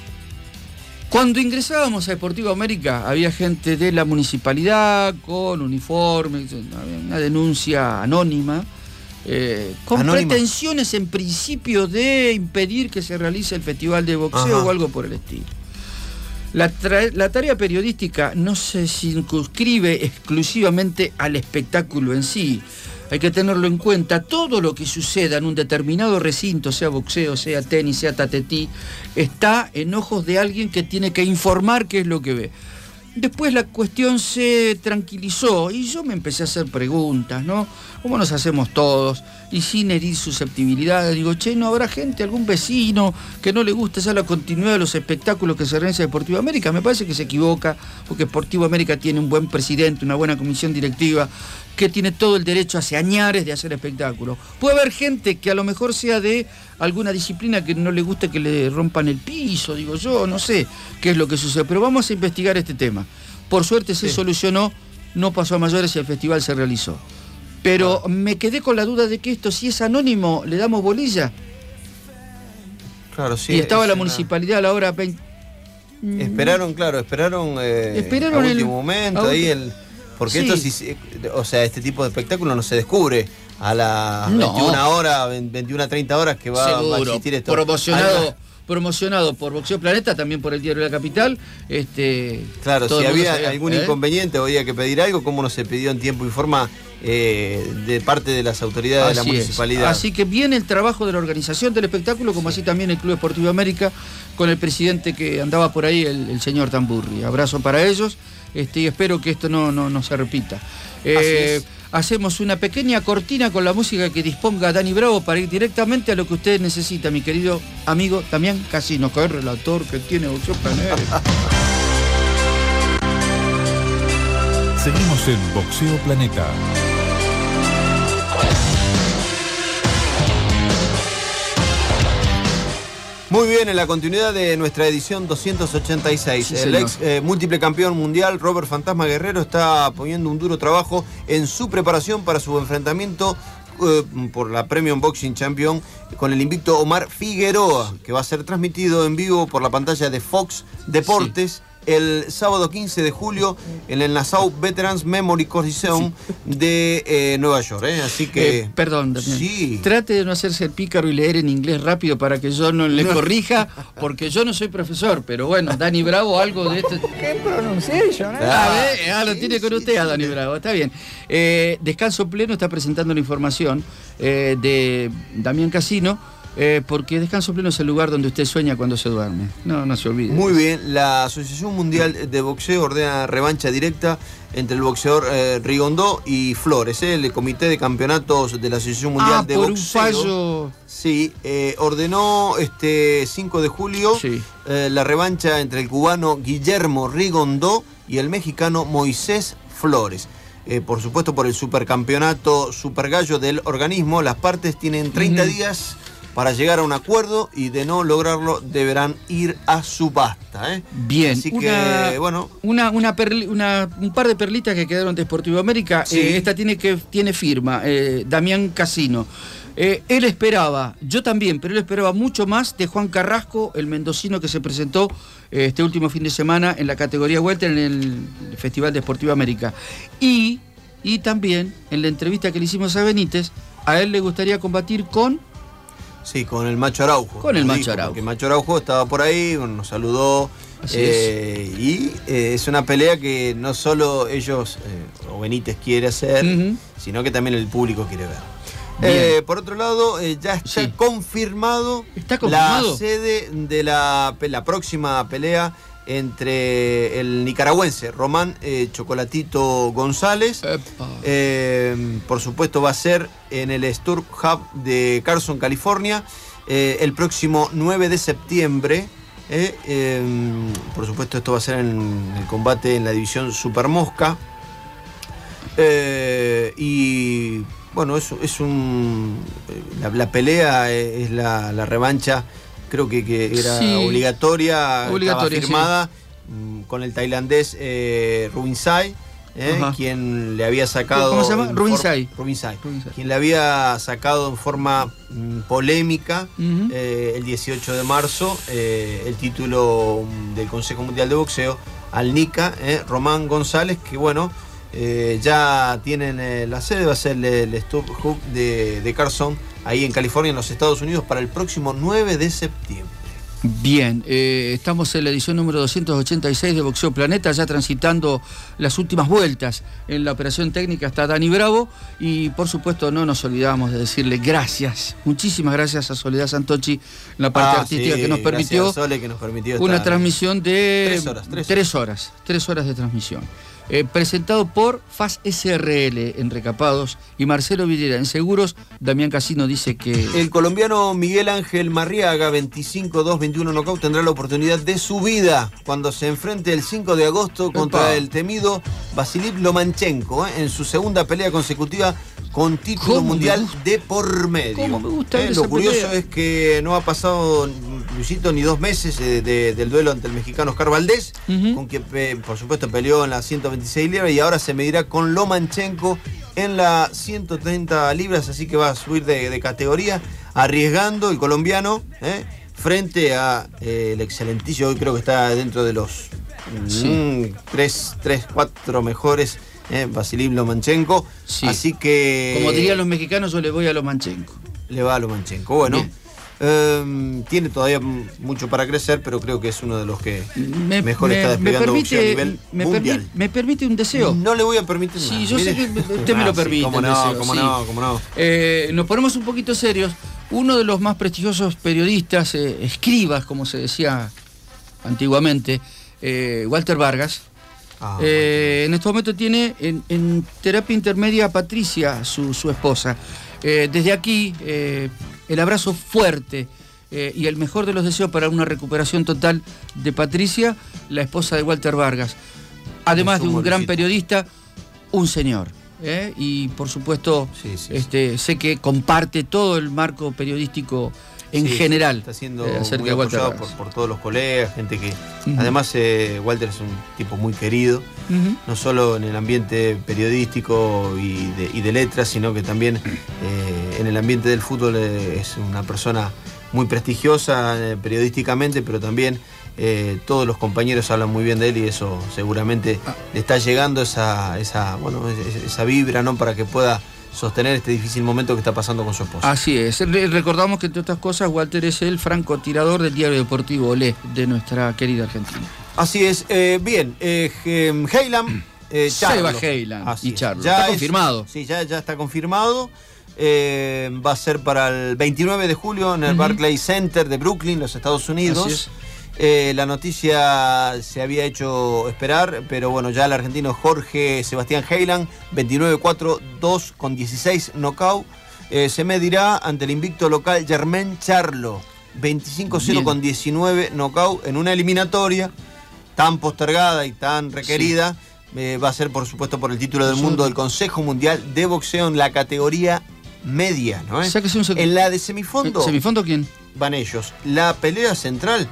Cuando ingresábamos a Deportivo América había gente de la municipalidad con uniformes, una denuncia anónima, eh, con anónima. pretensiones en principio de impedir que se realice el festival de boxeo Ajá. o algo por el estilo. La, la tarea periodística no se circunscribe exclusivamente al espectáculo en sí. Hay que tenerlo en cuenta. Todo lo que suceda en un determinado recinto, sea boxeo, sea tenis, sea tatetí, está en ojos de alguien que tiene que informar qué es lo que ve. Después la cuestión se tranquilizó y yo me empecé a hacer preguntas, ¿no? ¿Cómo nos hacemos todos? Y sin herir susceptibilidades, digo, che, ¿no habrá gente, algún vecino que no le gusta ya la continuidad de los espectáculos que se realiza en Deportivo América? Me parece que se equivoca, porque Deportivo América tiene un buen presidente, una buena comisión directiva, que tiene todo el derecho hace añares de hacer espectáculos. Puede haber gente que a lo mejor sea de alguna disciplina que no le guste que le rompan el piso, digo yo, no sé qué es lo que sucede, pero vamos a investigar este tema. Por suerte se sí. solucionó, no pasó a mayores y el festival se realizó. Pero ah. me quedé con la duda de que esto, si es anónimo, ¿le damos bolilla? Claro, sí. Y estaba la municipalidad a la hora veinte. Esperaron, claro, esperaron, eh, esperaron a el último momento, ahí el... Porque sí. esto, sí, o sea, este tipo de espectáculo no se descubre a las no. veintiuna horas, veintiuna a treinta horas que va, va a existir esto. Promocionado, promocionado por Boxeo Planeta, también por el Diario de la Capital. Este, claro, si había sabía, algún ¿eh? inconveniente o había que pedir algo, ¿cómo no se pidió en tiempo y forma eh, de parte de las autoridades así de la municipalidad? Es. Así que viene el trabajo de la organización del espectáculo, como sí. así también el Club Esportivo América, con el presidente que andaba por ahí, el, el señor Tamburri. Abrazo para ellos este, y espero que esto no, no, no se repita. Eh, hacemos una pequeña cortina con la música que disponga Dani Bravo para ir directamente a lo que usted necesita, mi querido amigo Damián Casino, que es el relator que tiene Boxeo Planeta. Seguimos en Boxeo Planeta. Muy bien, en la continuidad de nuestra edición doscientos ochenta y seis, sí, el ex eh, múltiple campeón mundial Robert Fantasma Guerrero está poniendo un duro trabajo en su preparación para su enfrentamiento eh, por la Premium Boxing Champion con el invicto Omar Figueroa, que va a ser transmitido en vivo por la pantalla de Fox Deportes. Sí. El sábado quince de julio en el Nassau Veterans Memory Coliseum sí. de eh, Nueva York, ¿eh? Así que... Eh, perdón, Damián. Sí. Trate de no hacerse el pícaro y leer en inglés rápido para que yo no le corrija, porque yo no soy profesor, pero bueno, Dani Bravo, algo de esto... ¿Qué pronunciación? ¿eh? Ah, ¿ve? ah, lo sí, tiene con usted a Dani Bravo, está bien. Eh, Descanso Pleno está presentando la información eh, de Damián Casino. Eh, porque Descanso Pleno es el lugar donde usted sueña cuando se duerme. No, no se olvide. Muy bien, la Asociación Mundial de Boxeo ordena revancha directa entre el boxeador eh, Rigondó y Flores. ¿eh? El Comité de Campeonatos de la Asociación Mundial ah, de por Boxeo. Un fallo. Sí, eh, ordenó este cinco de julio sí. eh, la revancha entre el cubano Guillermo Rigondó y el mexicano Moisés Flores. Eh, por supuesto, por el supercampeonato Super Gallo del organismo. Las partes tienen treinta uh-huh. días para llegar a un acuerdo y de no lograrlo deberán ir a subasta. ¿eh? Bien. Así una, que, bueno. Una, una, perli, una un par de perlitas que quedaron de Sportivo América. Sí. Eh, esta tiene, que, tiene firma, eh, Damián Casino. Eh, él esperaba, yo también, pero él esperaba mucho más de Juan Carrasco, el mendocino que se presentó eh, este último fin de semana en la categoría welter en el Festival de Sportivo América. Y, y también, en la entrevista que le hicimos a Benítez, a él le gustaría combatir con... Sí, con el Macho Araujo. Con el Macho dijo, Araujo. Porque el Macho Araujo estaba por ahí, nos saludó. Así eh, es. Y eh, es una pelea que no solo ellos, eh, o Benítez quiere hacer, uh-huh. sino que también el público quiere ver. Eh, por otro lado, eh, ya está, sí. confirmado ¿Está confirmado la sede de la, la próxima pelea entre el nicaragüense Román eh, Chocolatito González. Eh, por supuesto va a ser en el Sturm Hub de Carson, California, eh, el próximo nueve de septiembre. Eh, eh, por supuesto esto va a ser en el combate en la división Super Mosca. Eh, y bueno, es, es un... La, la pelea es la, la revancha. Creo que, que era sí. obligatoria, obligatoria, estaba firmada sí. con el tailandés eh, Rubinsai, eh, quien le había sacado... ¿Cómo se llama? Rubinsai. Rubinsai. Quien le había sacado en forma mm, polémica uh-huh. eh, el dieciocho de marzo eh, el título del Consejo Mundial de Boxeo al Nica, eh, Román González, que bueno, eh, ya tienen eh, la sede, va a ser el, el Stub Hub de, de Carson, ahí en California, en los Estados Unidos, para el próximo nueve de septiembre. Bien, eh, estamos en la edición número doscientos ochenta y seis de Boxeo Planeta, ya transitando las últimas vueltas en la operación técnica. Está Dani Bravo y por supuesto no nos olvidamos de decirle gracias, muchísimas gracias a Soledad Santocchi en la parte ah, artística sí, que nos permitió, Sole, que nos permitió una estar transmisión de tres horas, tres tres horas, tres horas de transmisión. Eh, presentado por F A S S R L en Recapados y Marcelo Villera en Seguros. Damián Casino dice que... El colombiano Miguel Ángel Marriaga, veinticinco dos veintiuno nocaut, tendrá la oportunidad de su vida cuando se enfrente el cinco de agosto contra Epa. el temido Vasilij Lomachenko, ¿eh? en su segunda pelea consecutiva con título mundial de por medio. ¿Cómo me gusta ¿Eh? esa Lo curioso pelea? es que no ha pasado, Luisito, ni dos meses de, de, del duelo ante el mexicano Oscar Valdés, uh-huh. con quien eh, por supuesto peleó en las ciento veintiséis libras, y ahora se medirá con Lomachenko en las ciento treinta libras, así que va a subir de, de categoría, arriesgando el colombiano ¿eh? frente a eh, el excelentísimo, hoy creo que está dentro de los sí. tres, cuatro mejores, eh, Vasilij Lomachenko, sí. así que... Como dirían los mexicanos, yo le voy a Lomachenko. Le va a Lomachenko, bueno. Bien. Eh, tiene todavía mucho para crecer, pero creo que es uno de los que me, mejor me, está desplegando me boxeo a nivel me mundial. Permi me permite un deseo. No le voy a permitir nada. Sí, yo sé que usted me lo permite. Sí, cómo no, deseo, cómo sí. no, cómo no. Eh, nos ponemos un poquito serios. Uno de los más prestigiosos periodistas, eh, escribas, como se decía antiguamente, eh, Walter Vargas, ah, eh, en este momento tiene en, en terapia intermedia a Patricia, su, su esposa. Eh, desde aquí, eh, el abrazo fuerte eh, y el mejor de los deseos para una recuperación total de Patricia, la esposa de Walter Vargas. Además de un gran periodista, un señor. ¿eh? Y por supuesto, sí, sí, este, sí. sé que comparte todo el marco periodístico en sí, general. Está siendo eh, muy apoyado por, por todos los colegas, gente que... Uh-huh. Además, eh, Walter es un tipo muy querido, uh-huh. no solo en el ambiente periodístico y de, y de letras, sino que también eh, en el ambiente del fútbol eh, es una persona muy prestigiosa eh, periodísticamente, pero también eh, todos los compañeros hablan muy bien de él y eso seguramente ah. le está llegando esa, esa, bueno, esa vibra, ¿no? Para que pueda sostener este difícil momento que está pasando con su esposa. Así es. Recordamos que, entre otras cosas, Walter es el francotirador del diario deportivo Olé de nuestra querida Argentina. Así es. Eh, bien, eh, Heylan, eh, Seba Heylan y Charlo. Está confirmado. Es, sí, ya, ya está confirmado. Eh, va a ser para el veintinueve de julio en el uh-huh. Barclays Center de Brooklyn, los Estados Unidos. Así es. Eh, la noticia se había hecho esperar, pero bueno, ya el argentino Jorge Sebastián Heylan, veintinueve cuatro dos con dieciséis knockout, eh, se medirá ante el invicto local Jermaine Charlo, veinticinco cero con diecinueve knockout en una eliminatoria tan postergada y tan requerida. Sí. Eh, va a ser, por supuesto, por el título del mundo del Consejo Mundial de Boxeo en la categoría media, ¿no? ¿Eh? O sea que es un sec... En la de semifondo. ¿Semifondo quién? Van ellos. La pelea central,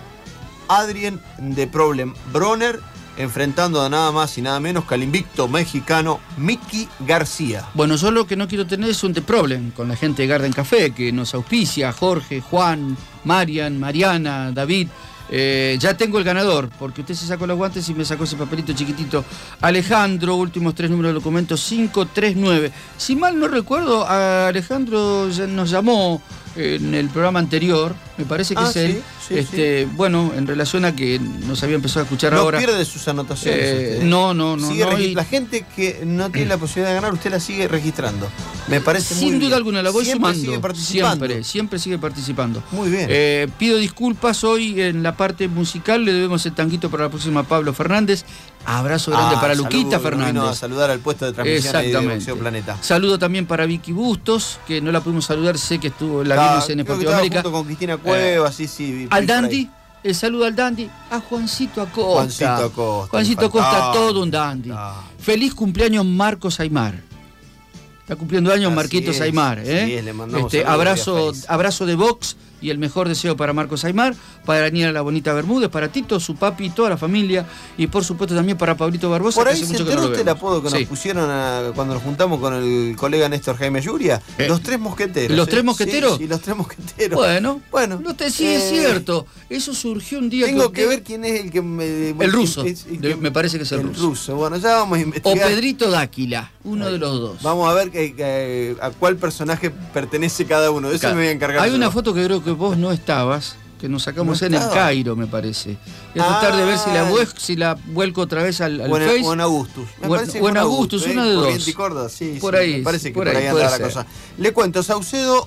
Adrien de Problem Broner, enfrentando a nada más y nada menos que al invicto mexicano Mickey García. Bueno, yo lo que no quiero tener es un The Problem con la gente de Garden Café, que nos auspicia, Jorge, Juan, Marian, Mariana, David. Eh, ya tengo el ganador, porque usted se sacó los guantes y me sacó ese papelito chiquitito. Alejandro, últimos tres números del documento, cinco tres nueve. Si mal no recuerdo, Alejandro nos llamó en el programa anterior, me parece que ah, es él. Sí, sí, este, sí. Bueno, en relación a que nos había empezado a escuchar no ahora. No pierde sus anotaciones. Eh, este. No, no, no. Sigue no y... La gente que no tiene la posibilidad de ganar, usted la sigue registrando. Me parece Sin muy duda bien. alguna, la voy siempre sumando. Sigue participando. Siempre, siempre sigue participando. Muy bien. Eh, pido disculpas hoy en la parte musical, le debemos el tanguito para la próxima a Pablo Fernández. Abrazo grande ah, para Luquita saludo, Fernández. Vino a saludar al puesto de transmisión de Boxeo Planeta. Saludo también para Vicky Bustos, que no la pudimos saludar, sé que estuvo la ah, vimos en Deportivo América. Junto con Cristina Cuevas, eh, sí, sí. Al Dandy, el saludo al Dandy, a Juancito Acosta. Juancito Acosta. Juancito Acosta, todo un Dandy. Ah. Feliz cumpleaños Marcos Aymar. Está cumpliendo años Marquitos es, Aymar. ¿eh? Sí, le mandamos este, abrazo, abrazo de box y el mejor deseo para Marcos Aymar, para Daniela La Bonita Bermúdez, para Tito, su papi y toda la familia, y por supuesto también para Pablito Barbosa. Por ahí se enteró usted el apodo que sí. nos pusieron a, cuando nos juntamos con el colega Néstor Jaime Yuria, eh. los tres mosqueteros. ¿Los eh. tres mosqueteros? Sí, sí, los tres mosqueteros. Bueno, bueno. No te, sí, eh, es cierto. Eso surgió un día. Tengo que, que ver quién es el que me... El ruso. Es, el que, me parece que es el, el ruso. ruso. Bueno, ya vamos a investigar. O Pedrito Dáquila, uno Ahí. de los dos. Vamos a ver que, que, a cuál personaje pertenece cada uno. De eso claro. me voy a encargar. Hay yo. una foto que creo que vos no estabas, que nos sacamos no en el Cairo, me parece. Voy a tratar ah, de ver si la, vuel si la vuelco otra vez al, al buen, Face. Buen Augustus. Me buen, parece buen Augustus, ¿eh? una de dos. Y Corda, sí, por sí, ahí. Me parece que por por ahí, ahí anda la cosa. Le cuento, Saucedo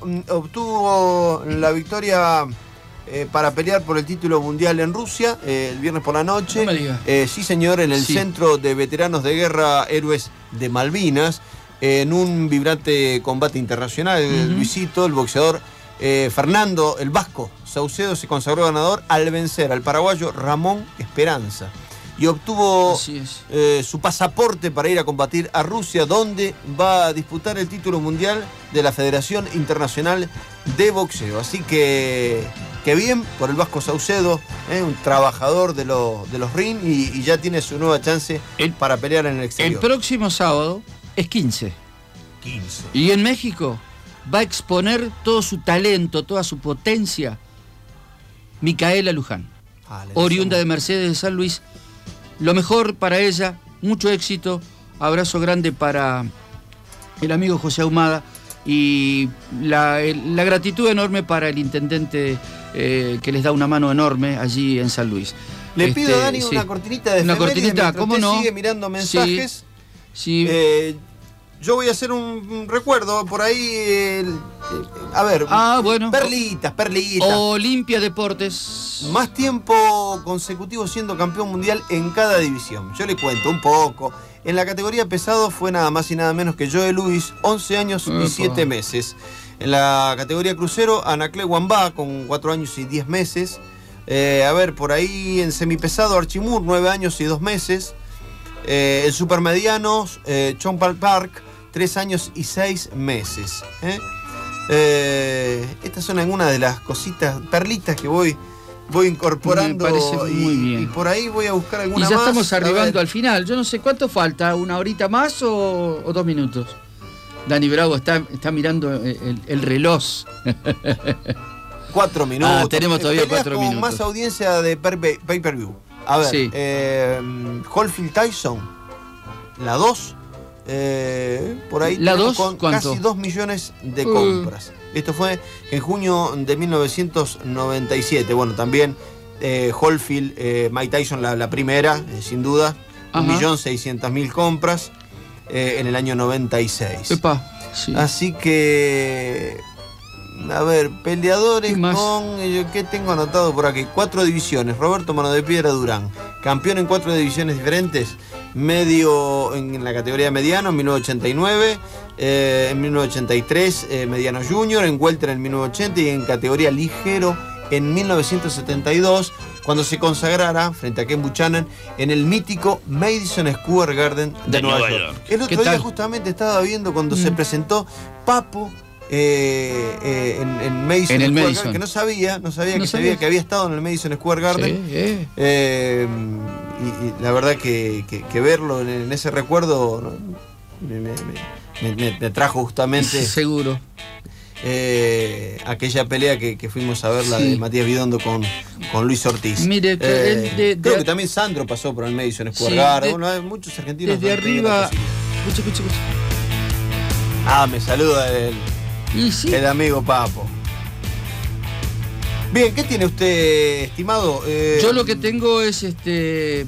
obtuvo la victoria eh, para pelear por el título mundial en Rusia eh, el viernes por la noche. No me diga. Eh, sí, señor, en el sí. Centro de Veteranos de Guerra Héroes de Malvinas, en un vibrante combate internacional. Uh-huh. Luisito, el boxeador eh, Fernando, el vasco Saucedo, se consagró ganador al vencer al paraguayo Ramón Esperanza y obtuvo eh, su pasaporte para ir a combatir a Rusia, donde va a disputar el título mundial de la Federación Internacional de Boxeo. Así que, que bien por el vasco Saucedo, eh, un trabajador de, lo, de los ring y, y ya tiene su nueva chance el, para pelear en el exterior. El próximo sábado es quince. quince. Y en México va a exponer todo su talento, toda su potencia, Micaela Luján, ah, oriunda de Mercedes de San Luis. Lo mejor para ella, mucho éxito. Abrazo grande para el amigo José Ahumada, y la, el, la gratitud enorme para el intendente eh, que les da una mano enorme allí en San Luis. Le Este, pido a Dani sí. una cortinita de Una efemérides cortinita, mientras ¿cómo usted no? sigue mirando mensajes. Sí. sí. Eh, yo voy a hacer un, un recuerdo por ahí. eh, eh, a ver, Ah, bueno. perlitas, perlitas. Olimpia Deportes. Más tiempo consecutivo siendo campeón mundial en cada división. Yo le cuento un poco. En la categoría pesado fue nada más y nada menos que Joe Louis, once años Epa. y siete meses. En la categoría crucero, Anacle Wamba, con cuatro años y diez meses. Eh, a ver, por ahí en semipesado, Archimur, nueve años y dos meses. Eh, el supermedianos, eh, Chompal Park, tres años y seis meses. ¿eh? Eh, estas son algunas de las cositas, perlitas que voy, voy incorporando. Me parece muy y, bien. y por ahí voy a buscar Y alguna ya más. estamos A arribando ver. al final. Yo no sé cuánto falta, una horita más o, o dos minutos. Dani Bravo está, está mirando el, el- el reloj. Cuatro minutos. Ah, tenemos todavía Peleas cuatro con minutos. más audiencia de per- pay-per-view. A ver, Sí. eh, Holyfield Tyson, la dos. Eh, por ahí ¿La tenemos dos? con ¿Cuánto? casi dos millones de Uh. compras. Esto fue en junio de mil novecientos noventa y siete. Bueno, también eh, Holyfield, eh, Mike Tyson, la, la primera, eh, sin duda. Un Ajá. millón seiscientas mil compras eh, en el año noventa y seis. Epa, sí. Así que, a ver, peleadores ¿Qué más? con, eh, ¿qué tengo anotado por aquí? Cuatro divisiones. Roberto Mano de Piedra Durán, campeón en cuatro divisiones diferentes. Medio en la categoría mediano en mil novecientos ochenta y nueve, eh, en mil novecientos ochenta y tres eh, mediano junior, en welter en mil novecientos ochenta y en categoría ligero en mil novecientos setenta y dos, cuando se consagrara frente a Ken Buchanan en el mítico Madison Square Garden de, De Nueva, Nueva York. York. El ¿Qué otro día tal? justamente estaba viendo cuando Mm. se presentó Papo eh, eh, en, en Madison En el Square Madison. Garden, que no sabía, no sabía No que sabía. sabía que había estado en el Madison Square Garden. Sí, eh. Eh, y, y la verdad que, que- que verlo en, en ese recuerdo ¿no? me, me- me- me- me trajo justamente Seguro. eh, aquella pelea que, que fuimos a ver, la Sí. de Matías Bidondo con, con Luis Ortiz. Mire, que Eh, el de- creo de- que también Sandro pasó por el Madison Square Sí, Garden. de- Bueno, hay muchos argentinos. Desde han tenido la arriba. posibilidad. Escucha, escucha, escucha. Ah, me saluda el, Y sí. el amigo Papo. Bien, ¿qué tiene usted, estimado? Eh, Yo lo que tengo es este.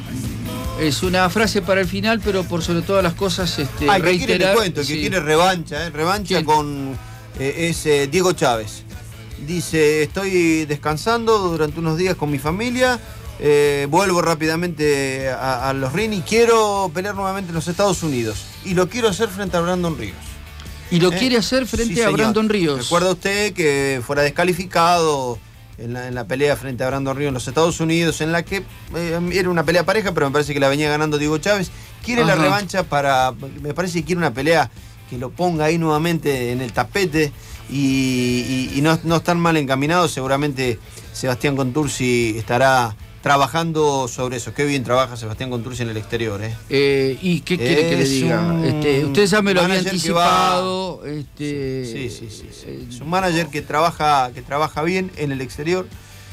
Es una frase para el final, pero por sobre todas las cosas, este, Ah, el que quiere le reiterar. cuento, el que sí. quiere revancha, ¿eh? Revancha con eh, es eh, Diego Chávez. Dice, estoy descansando durante unos días con mi familia, eh, vuelvo rápidamente a, a los ring y quiero pelear nuevamente en los Estados Unidos. Y lo quiero hacer frente a Brandon Ríos. Y lo ¿Eh? quiere hacer frente Sí, a señor. Brandon Ríos. ¿Recuerda usted que fuera descalificado en la, en la pelea frente a Brandon Ríos en los Estados Unidos, en la que eh, era una pelea pareja, pero me parece que la venía ganando Diego Chávez? Quiere la Ajá. revancha para, me parece que quiere una pelea que lo ponga ahí nuevamente en el tapete y, y- y no, no están mal encaminados. Seguramente Sebastián Contursi estará trabajando sobre eso. Qué bien trabaja Sebastián Contursi en el exterior, ¿eh? Eh, ¿Y qué quiere que le Es diga? un Este, usted ya me lo había manager que va- anticipado. Este, Sí, sí, sí, sí. Es un manager que trabaja, que trabaja bien en el exterior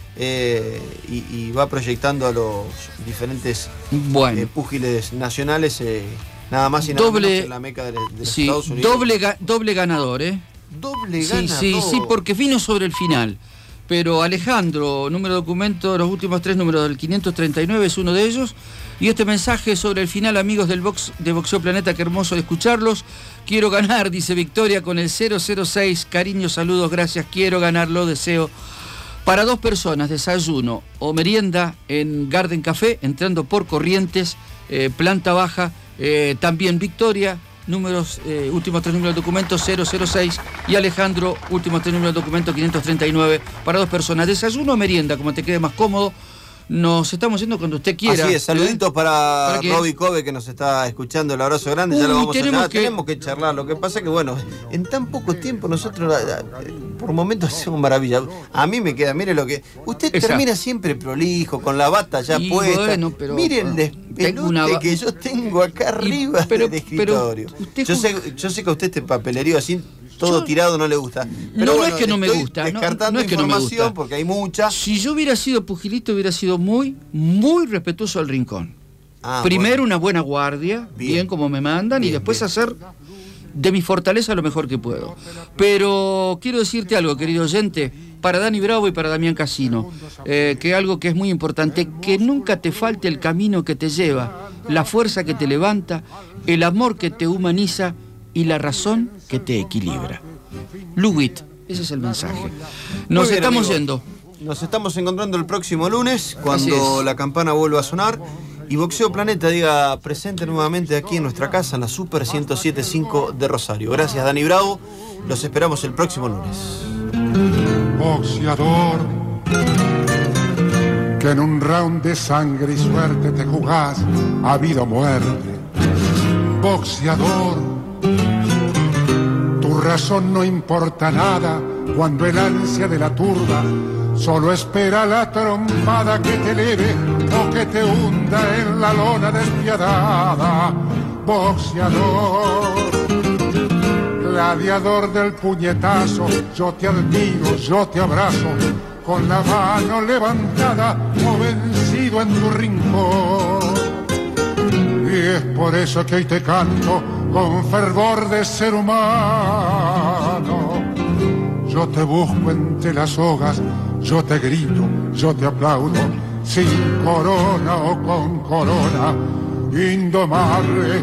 eh, y, y va proyectando a los diferentes Bueno. eh, púgiles nacionales, eh, nada más y nada Doble- menos en la meca de, de los Sí, Estados Unidos. doble, ga- doble ganador, ¿eh? Doble Sí, ganador. sí, sí, porque vino sobre el final. Pero Alejandro, número de documento, los últimos tres números del quinientos treinta y nueve es uno de ellos. Y este mensaje sobre el final, amigos del box de Boxeo Planeta, qué hermoso de escucharlos. Quiero ganar, dice Victoria, con el cero cero seis. Cariño, saludos, gracias. Quiero ganar, lo deseo. Para dos personas, desayuno o merienda en Garden Café, entrando por Corrientes, eh, planta baja. Eh, también Victoria, números, eh, últimos tres números del documento cero cero seis, y Alejandro, últimos tres números del documento quinientos treinta y nueve, para dos personas. Desayuno o merienda, como te quede más cómodo. Nos estamos yendo cuando usted quiera. Así es, saluditos para, ¿Para quién? Robbie Kobe que nos está escuchando, el abrazo grande, ya Uy, lo vamos tenemos a charlar, que- tenemos que charlar, lo que pasa es que bueno, en tan poco tiempo nosotros eh, por momentos hacemos maravilla. A mí me queda, mire lo que, usted Exacto. termina siempre prolijo, con la bata ya Y puesta, bueno, pero- mire el Tengo despelote una ba- que yo tengo acá arriba pero- del escritorio. pero usted yo, ju- sé, yo sé que a usted este papelerío así todo Yo- tirado no le gusta. Pero No, no bueno, es que no me estoy gusta, no- descartando no es que no me información gusta. porque hay mucha. Si yo hubiera sido pugilista, hubiera sido muy, muy respetuoso al rincón. Ah, Primero bueno. una buena guardia, bien, Bien. como me mandan, y Bien, después bien. hacer de mi fortaleza lo mejor que puedo. Pero quiero decirte algo, querido oyente, para Dani Bravo y para Damián Casino, eh, que algo que es muy importante, que nunca te falte el camino que te lleva, la fuerza que te levanta, el amor que te humaniza y la razón que te equilibra. Luwit, ese es el mensaje. Nos bien, estamos amigo. yendo. Nos estamos encontrando el próximo lunes, cuando la campana vuelva a sonar. Y Boxeo Planeta diga presente nuevamente aquí en nuestra casa, en la Super ciento siete punto cinco de Rosario. Gracias, Dani Bravo. Los esperamos el próximo lunes. Boxeador, que en un round de sangre y suerte te jugás a vida o muerte. Boxeador, tu razón no importa nada cuando el ansia de la turba solo espera la trompada que te eleve o que te hunda en la lona despiadada. Boxeador, gladiador del puñetazo, yo te admiro, yo te abrazo, con la mano levantada o vencido en tu rincón. Y es por eso que hoy te canto con fervor de ser humano. Yo te busco entre las sogas, yo te grito, yo te aplaudo, sin corona o con corona, indomable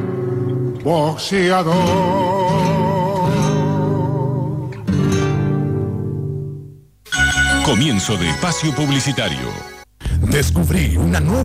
boxeador. Comienzo de espacio publicitario. Descubrí una nueva